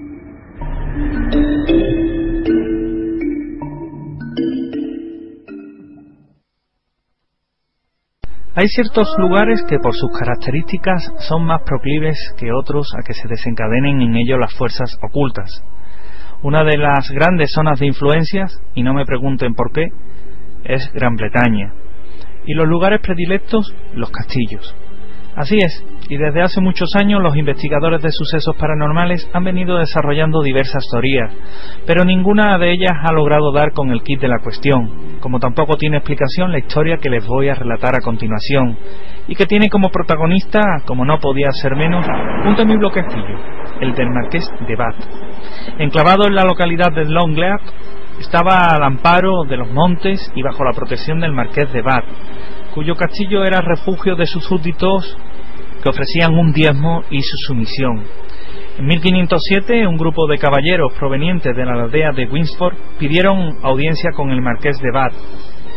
Hay ciertos lugares que por sus características son más proclives que otros a que se desencadenen en ellos las fuerzas ocultas. Una de las grandes zonas de influencias, y no me pregunten por qué, es Gran Bretaña. Y los lugares predilectos, los castillos. Así es, y desde hace muchos años los investigadores de sucesos paranormales han venido desarrollando diversas teorías, pero ninguna de ellas ha logrado dar con el quid de la cuestión, como tampoco tiene explicación la historia que les voy a relatar a continuación, y que tiene como protagonista, como no podía ser menos, un temible castillo, el del Marqués de Bath. Enclavado en la localidad de Longleat, estaba al amparo de los montes y bajo la protección del Marqués de Bath, cuyo castillo era refugio de sus súbditos que ofrecían un diezmo y su sumisión. En mil quinientos siete, un grupo de caballeros provenientes de la aldea de Winsford pidieron audiencia con el Marqués de Bath,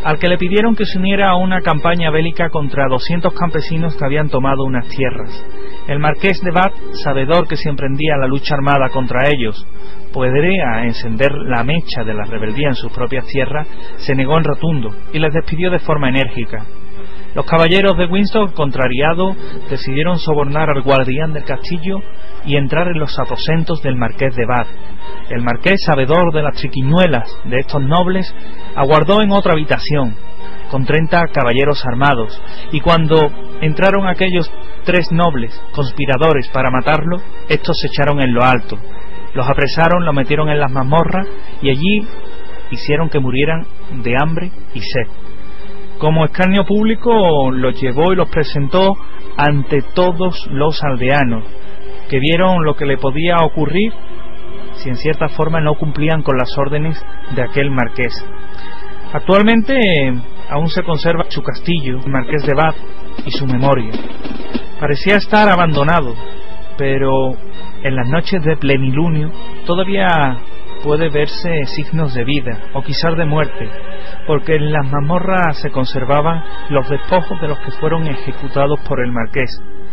al que le pidieron que se uniera a una campaña bélica contra doscientos campesinos que habían tomado unas tierras. El marqués de Bath, sabedor que si emprendía la lucha armada contra ellos podría encender la mecha de la rebeldía en sus propias tierras, se negó en rotundo y les despidió de forma enérgica. Los caballeros de Windsor, contrariados, decidieron sobornar al guardián del castillo y entrar en los aposentos del marqués de Bath. El marqués, sabedor de las triquiñuelas de estos nobles, aguardó en otra habitación con treinta caballeros armados, y cuando entraron aquellos tres nobles conspiradores para matarlo, estos se echaron en lo alto, los apresaron, los metieron en las mazmorras y allí hicieron que murieran de hambre y sed. Como escarnio público los llevó y los presentó ante todos los aldeanos, que vieron lo que le podía ocurrir si en cierta forma no cumplían con las órdenes de aquel marqués. Actualmente aún se conserva su castillo, el marqués de Bath, y su memoria. Parecía estar abandonado, pero en las noches de plenilunio todavía puede verse signos de vida, o quizás de muerte, porque en las mazmorras se conservaban los despojos de los que fueron ejecutados por el marqués,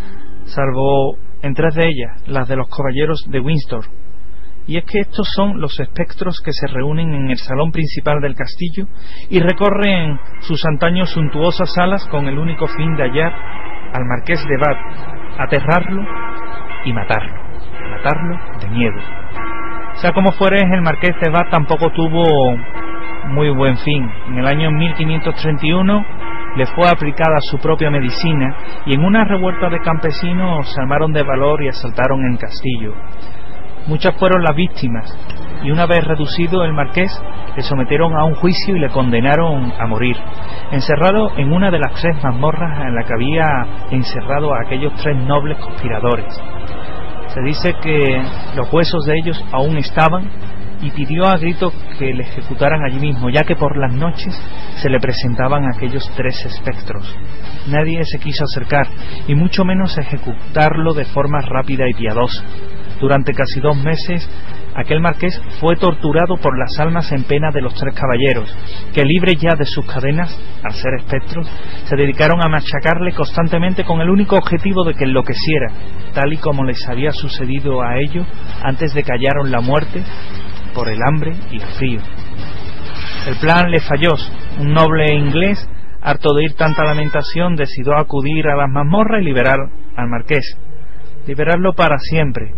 salvo en tres de ellas, las de los caballeros de Windsor. Y es que estos son los espectros que se reúnen en el salón principal del castillo y recorren sus antaños suntuosas salas con el único fin de hallar al marqués de Bath, aterrarlo y matarlo, matarlo de miedo. Sea como fuere, el marqués de Bath tampoco tuvo muy buen fin. En el año mil quinientos treinta y uno le fue aplicada su propia medicina y en una revuelta de campesinos se armaron de valor y asaltaron el castillo. Muchas fueron las víctimas y una vez reducido el marqués le sometieron a un juicio y le condenaron a morir, encerrado en una de las tres mazmorras en la que había encerrado a aquellos tres nobles conspiradores. Se dice que los huesos de ellos aún estaban y pidió a grito que le ejecutaran allí mismo, ya que por las noches se le presentaban aquellos tres espectros. Nadie se quiso acercar y mucho menos ejecutarlo de forma rápida y piadosa. Durante casi dos meses aquel marqués fue torturado por las almas en pena de los tres caballeros, que libres ya de sus cadenas, al ser espectros, se dedicaron a machacarle constantemente con el único objetivo de que enloqueciera, tal y como les había sucedido a ellos antes de que hallaron la muerte por el hambre y el frío. El plan le falló. Un noble inglés, harto de oír tanta lamentación, decidió acudir a las mazmorras y liberar al marqués, liberarlo para siempre.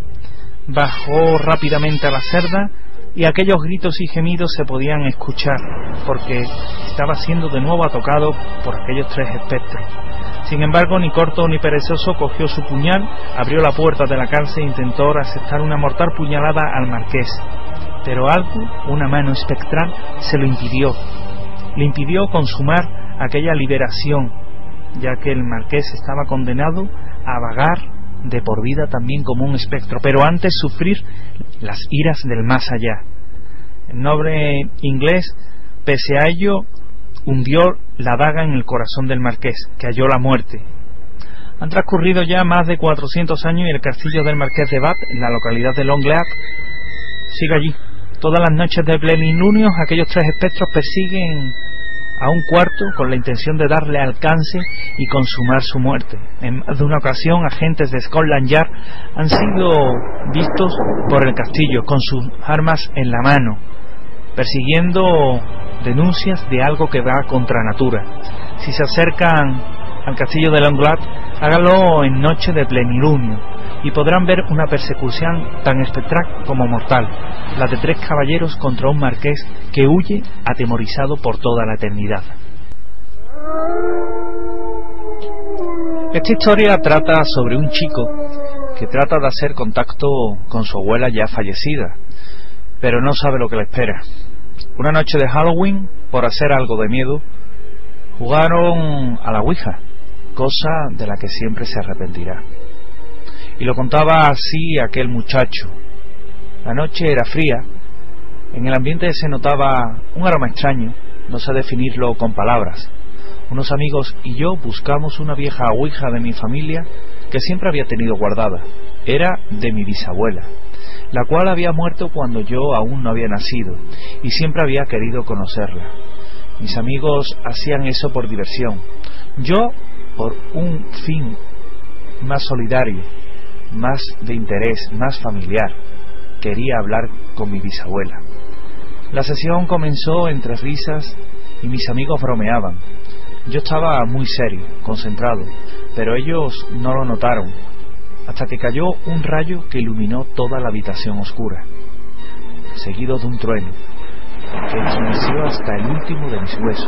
Bajó rápidamente a la cerda y aquellos gritos y gemidos se podían escuchar, porque estaba siendo de nuevo atacado por aquellos tres espectros. Sin embargo, ni corto ni perezoso cogió su puñal, abrió la puerta de la cárcel e intentó asestar una mortal puñalada al marqués. Pero algo, una mano espectral, se lo impidió. Le impidió consumar aquella liberación, ya que el marqués estaba condenado a vagar de por vida también como un espectro, pero antes sufrir las iras del más allá. El noble inglés, pese a ello, hundió la daga en el corazón del marqués, que halló la muerte. Han transcurrido ya más de cuatrocientos años y el castillo del marqués de Bath, en la localidad de Longleat, sigue allí. Todas las noches de plenilunio aquellos tres espectros persiguen a un cuarto con la intención de darle alcance y consumar su muerte. En más de una ocasión, agentes de Scotland Yard han sido vistos por el castillo con sus armas en la mano, persiguiendo denuncias de algo que va contra natura. Si se acercan al castillo de Longleat, hágalo en noche de plenilunio y podrán ver una persecución tan espectral como mortal, la de tres caballeros contra un marqués que huye atemorizado por toda la eternidad. Esta historia trata sobre un chico que trata de hacer contacto con su abuela ya fallecida, pero no sabe lo que le espera. Una noche de Halloween, por hacer algo de miedo, jugaron a la Ouija, cosa de la que siempre se arrepentirá. Y lo contaba así aquel muchacho. La noche era fría, en el ambiente se notaba un aroma extraño, no sé definirlo con palabras. Unos amigos y yo buscamos una vieja ouija de mi familia que siempre había tenido guardada. Era de mi bisabuela, la cual había muerto cuando yo aún no había nacido, y siempre había querido conocerla. Mis amigos hacían eso por diversión. Yo, por un fin más solidario, más de interés, más familiar, quería hablar con mi bisabuela. La sesión comenzó entre risas y mis amigos bromeaban. Yo estaba muy serio, concentrado, pero ellos no lo notaron, hasta que cayó un rayo que iluminó toda la habitación oscura, seguido de un trueno que estremeció hasta el último de mis huesos.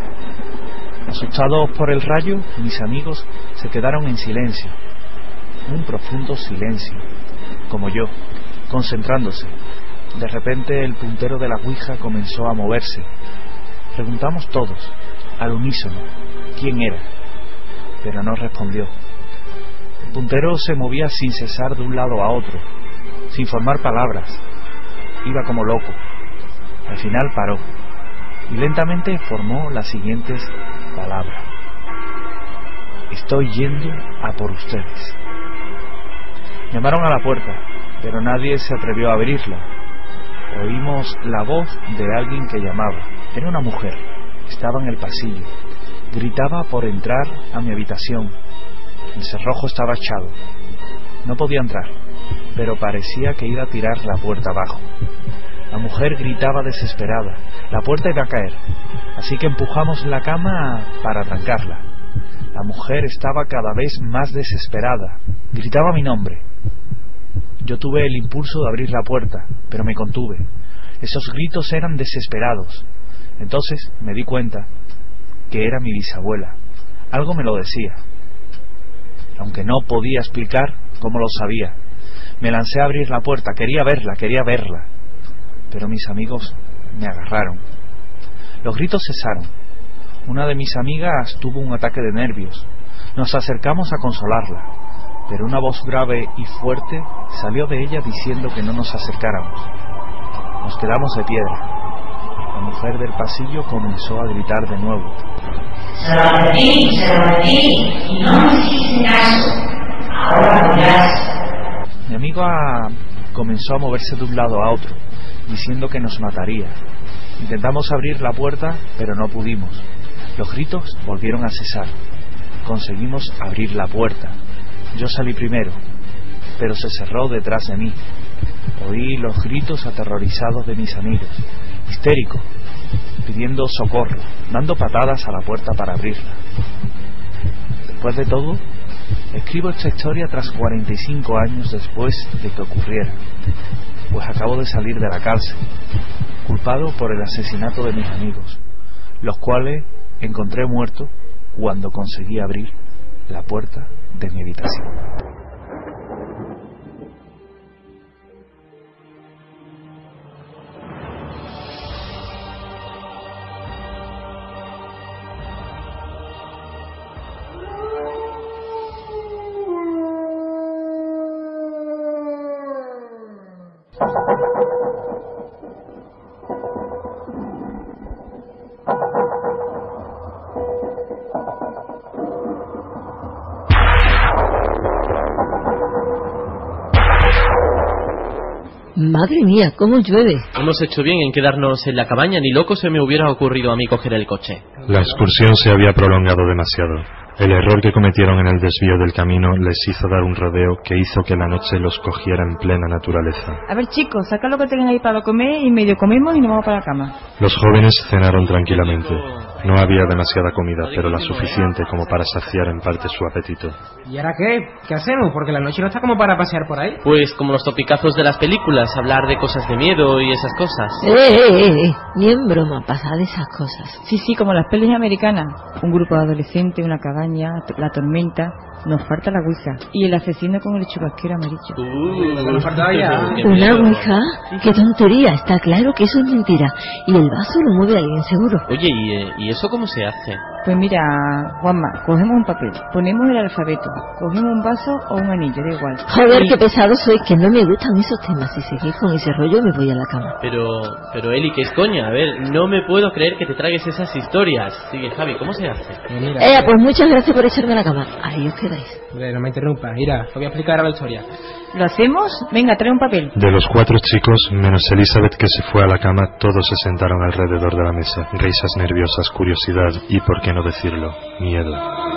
Asustados por el rayo, mis amigos se quedaron en silencio, un profundo silencio, como yo, concentrándose. De repente el puntero de la ouija comenzó a moverse. Preguntamos todos, al unísono, quién era, pero no respondió. El puntero se movía sin cesar de un lado a otro, sin formar palabras. Iba como loco. Al final paró y lentamente formó las siguientes palabras: estoy yendo a por ustedes. Llamaron a la puerta, pero nadie se atrevió a abrirla. Oímos la voz de alguien que llamaba. Era una mujer. Estaba en el pasillo. Gritaba por entrar a mi habitación. El cerrojo estaba echado. No podía entrar, pero parecía que iba a tirar la puerta abajo. La mujer gritaba desesperada. La puerta iba a caer, así que empujamos la cama para trancarla. La mujer estaba cada vez más desesperada. Gritaba mi nombre. Yo tuve el impulso de abrir la puerta, pero me contuve. Esos gritos eran desesperados. Entonces me di cuenta que era mi bisabuela. Algo me lo decía, aunque no podía explicar cómo lo sabía. Me lancé a abrir la puerta. Quería verla, quería verla. Pero mis amigos me agarraron. Los gritos cesaron. Una de mis amigas tuvo un ataque de nervios. Nos acercamos a consolarla, pero una voz grave y fuerte salió de ella diciendo que no nos acercáramos. Nos quedamos de piedra. La mujer del pasillo comenzó a gritar de nuevo: Saladín, Saladín, no me hiciste caso, ahora morirás. Mi amiga comenzó a moverse de un lado a otro, diciendo que nos mataría. Intentamos abrir la puerta, pero no pudimos. Los gritos volvieron a cesar. Conseguimos abrir la puerta. Yo salí primero, pero se cerró detrás de mí. Oí los gritos aterrorizados de mis amigos, histéricos, pidiendo socorro, dando patadas a la puerta para abrirla. Después de todo, escribo esta historia tras cuarenta y cinco años después de que ocurriera, pues acabo de salir de la cárcel, culpado por el asesinato de mis amigos, los cuales encontré muertos cuando conseguí abrir la puerta de mi habitación. Madre mía, cómo llueve. Hemos hecho bien en quedarnos en la cabaña. Ni loco se me hubiera ocurrido a mí coger el coche. La excursión se había prolongado demasiado. El error que cometieron en el desvío del camino les hizo dar un rodeo que hizo que la noche los cogiera en plena naturaleza. A ver, chicos, saca lo que tengan ahí para comer y medio comemos y nos vamos para la cama. Los jóvenes cenaron tranquilamente. No había demasiada comida, pero la suficiente como para saciar en parte su apetito. ¿Y ahora qué? ¿Qué hacemos? Porque la noche no está como para pasear por ahí. Pues como los topicazos de las películas, hablar de cosas de miedo y esas cosas. Eh, eh, eh, eh. Ni en broma, pasad esas cosas. Sí, sí, como las pelis americanas. Un grupo de adolescentes, una cabaña, la tormenta, nos falta la ouija. Y el asesino con el chubasquero amarillo. Uh, nos falta ya. ¿Una ouija? ¡Qué tontería! Está claro que eso es mentira. Y el vaso lo mueve alguien seguro. Oye, ¿y, eh, ¿y eso cómo se hace? Pues mira, Juanma, cogemos un papel, ponemos el alfabeto, cogemos un vaso o un anillo, da igual. Joder, qué pesado sois, que no me gustan esos temas. Si seguís con ese rollo me voy a la cama. Pero, pero Eli, ¿qué es coña? A ver, no me puedo creer que te tragues esas historias. Sigue, Javi, ¿cómo se hace? Eh, pues muchas gracias por echarme a la cama. Ahí os quedáis. Hombre, no me interrumpas. Mira, te voy a explicar ahora la historia. ¿Lo hacemos? Venga, trae un papel. De los cuatro chicos, menos Elizabeth que se fue a la cama, todos se sentaron alrededor de la mesa. Risas nerviosas, curiosidad y, por qué no decirlo, miedo.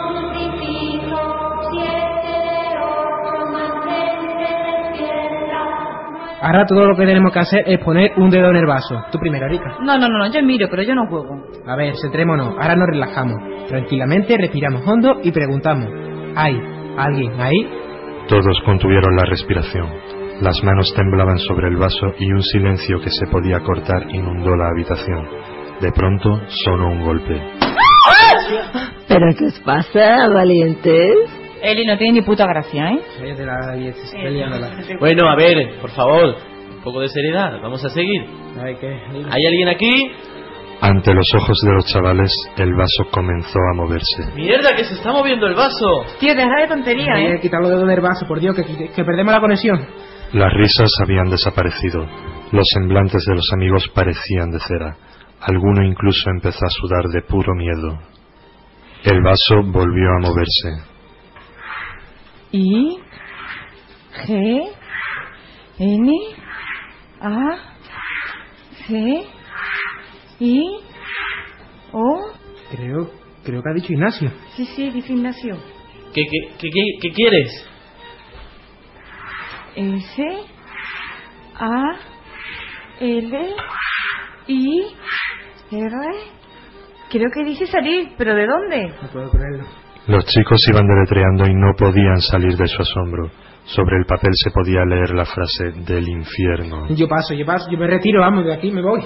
Ahora todo lo que tenemos que hacer es poner un dedo en el vaso. Tú primero, Erika. No, no, no, no, yo miro, pero yo no juego. A ver, centrémonos. Ahora nos relajamos. Tranquilamente respiramos hondo y preguntamos: ¿hay alguien ahí? Todos contuvieron la respiración. Las manos temblaban sobre el vaso y un silencio que se podía cortar inundó la habitación. De pronto sonó un golpe. ¿Pero qué os pasa, valientes? Eli no tiene ni puta gracia, ¿eh? Bueno, a ver, por favor, un poco de seriedad, vamos a seguir. ¿Hay alguien aquí? Ante los ojos de los chavales, el vaso comenzó a moverse. ¡Mierda, que se está moviendo el vaso! Tío, deja de tontería, Hay ¿eh? que quitar los dedos del vaso, por Dios, que, que perdemos la conexión. Las risas habían desaparecido. Los semblantes de los amigos parecían de cera. Alguno incluso empezó a sudar de puro miedo. El vaso volvió a moverse. I G N A C I O. Creo, creo que ha dicho Ignacio. Sí, sí, dice Ignacio. ¿Qué, qué, qué, qué, qué quieres? S A L I R. Creo que dice salir, pero ¿de dónde? No puedo creerlo. Los chicos iban deletreando y no podían salir de su asombro. Sobre el papel se podía leer la frase del infierno. Yo paso, yo paso, yo me retiro, vamos, de aquí me voy.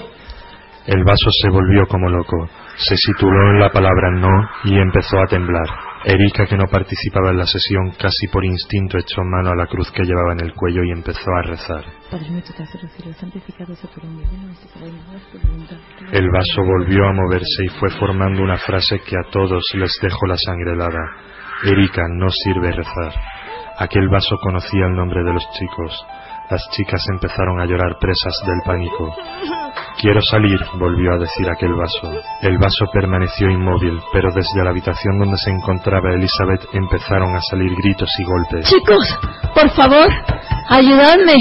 El vaso se volvió como loco. Se situó en la palabra no y empezó a temblar. Erika, que no participaba en la sesión, casi por instinto echó mano a la cruz que llevaba en el cuello y empezó a rezar. Padre nuestro que has en los cielos, santificado sea tu nombre, venga a nosotros tu voluntad. El vaso volvió a moverse y fue formando una frase que a todos les dejó la sangre helada. Erika, no sirve rezar. Aquel vaso conocía el nombre de los chicos. Las chicas empezaron a llorar presas del pánico. Quiero salir, volvió a decir aquel vaso. El vaso permaneció inmóvil, pero desde la habitación donde se encontraba Elizabeth empezaron a salir gritos y golpes. Chicos, por favor, ayudadme.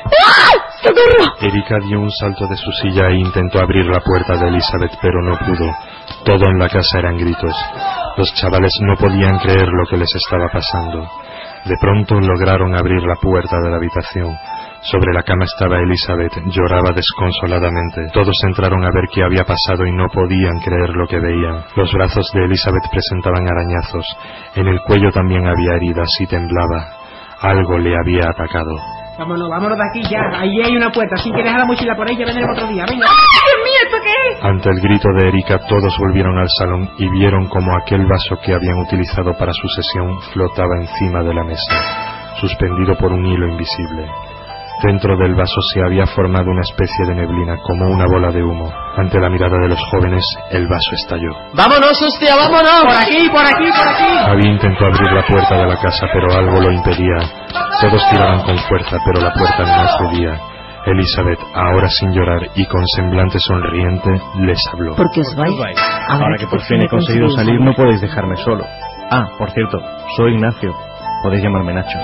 ¡Ah! ¡Socorro! Erika dio un salto de su silla e intentó abrir la puerta de Elizabeth, pero no pudo. Todo en la casa eran gritos. Los chavales no podían creer lo que les estaba pasando. De pronto lograron abrir la puerta de la habitación. Sobre la cama estaba Elizabeth, lloraba desconsoladamente. Todos entraron a ver qué había pasado y no podían creer lo que veían. Los brazos de Elizabeth presentaban arañazos. En el cuello también había heridas y temblaba. Algo le había atacado. Vámonos, vámonos de aquí ya. Ahí hay una puerta. Si quieres a la mochila por ahí, ya vendremos otro día. Venga. ¡Ay, Dios mío, esto qué es! Ante el grito de Erika, todos volvieron al salón y vieron como aquel vaso que habían utilizado para su sesión flotaba encima de la mesa, suspendido por un hilo invisible. Dentro del vaso se había formado una especie de neblina, como una bola de humo. Ante la mirada de los jóvenes, el vaso estalló. ¡Vámonos, hostia, vámonos! ¡Por aquí, por aquí, por aquí! Javi intentó abrir la puerta de la casa, pero algo lo impedía. Todos tiraban con fuerza, pero la puerta no cedía. Elizabeth, ahora sin llorar y con semblante sonriente, les habló. ¿Por qué os vais? Ahora que por fin he conseguido salir, no podéis dejarme solo. Ah, por cierto, soy Ignacio. Podéis llamarme Nacho.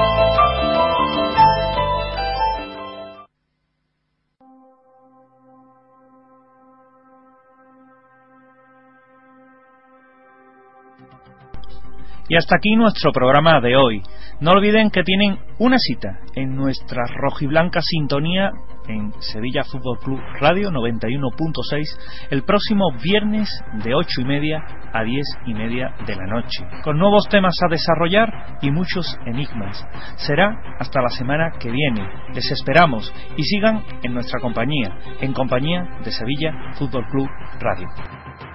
Y hasta aquí nuestro programa de hoy. No olviden que tienen una cita en nuestra rojiblanca sintonía en Sevilla Fútbol Club Radio noventa y uno punto seis el próximo viernes de ocho y media a diez y media de la noche, con nuevos temas a desarrollar y muchos enigmas. Será hasta la semana que viene. Les esperamos y sigan en nuestra compañía, en compañía de Sevilla Fútbol Club Radio.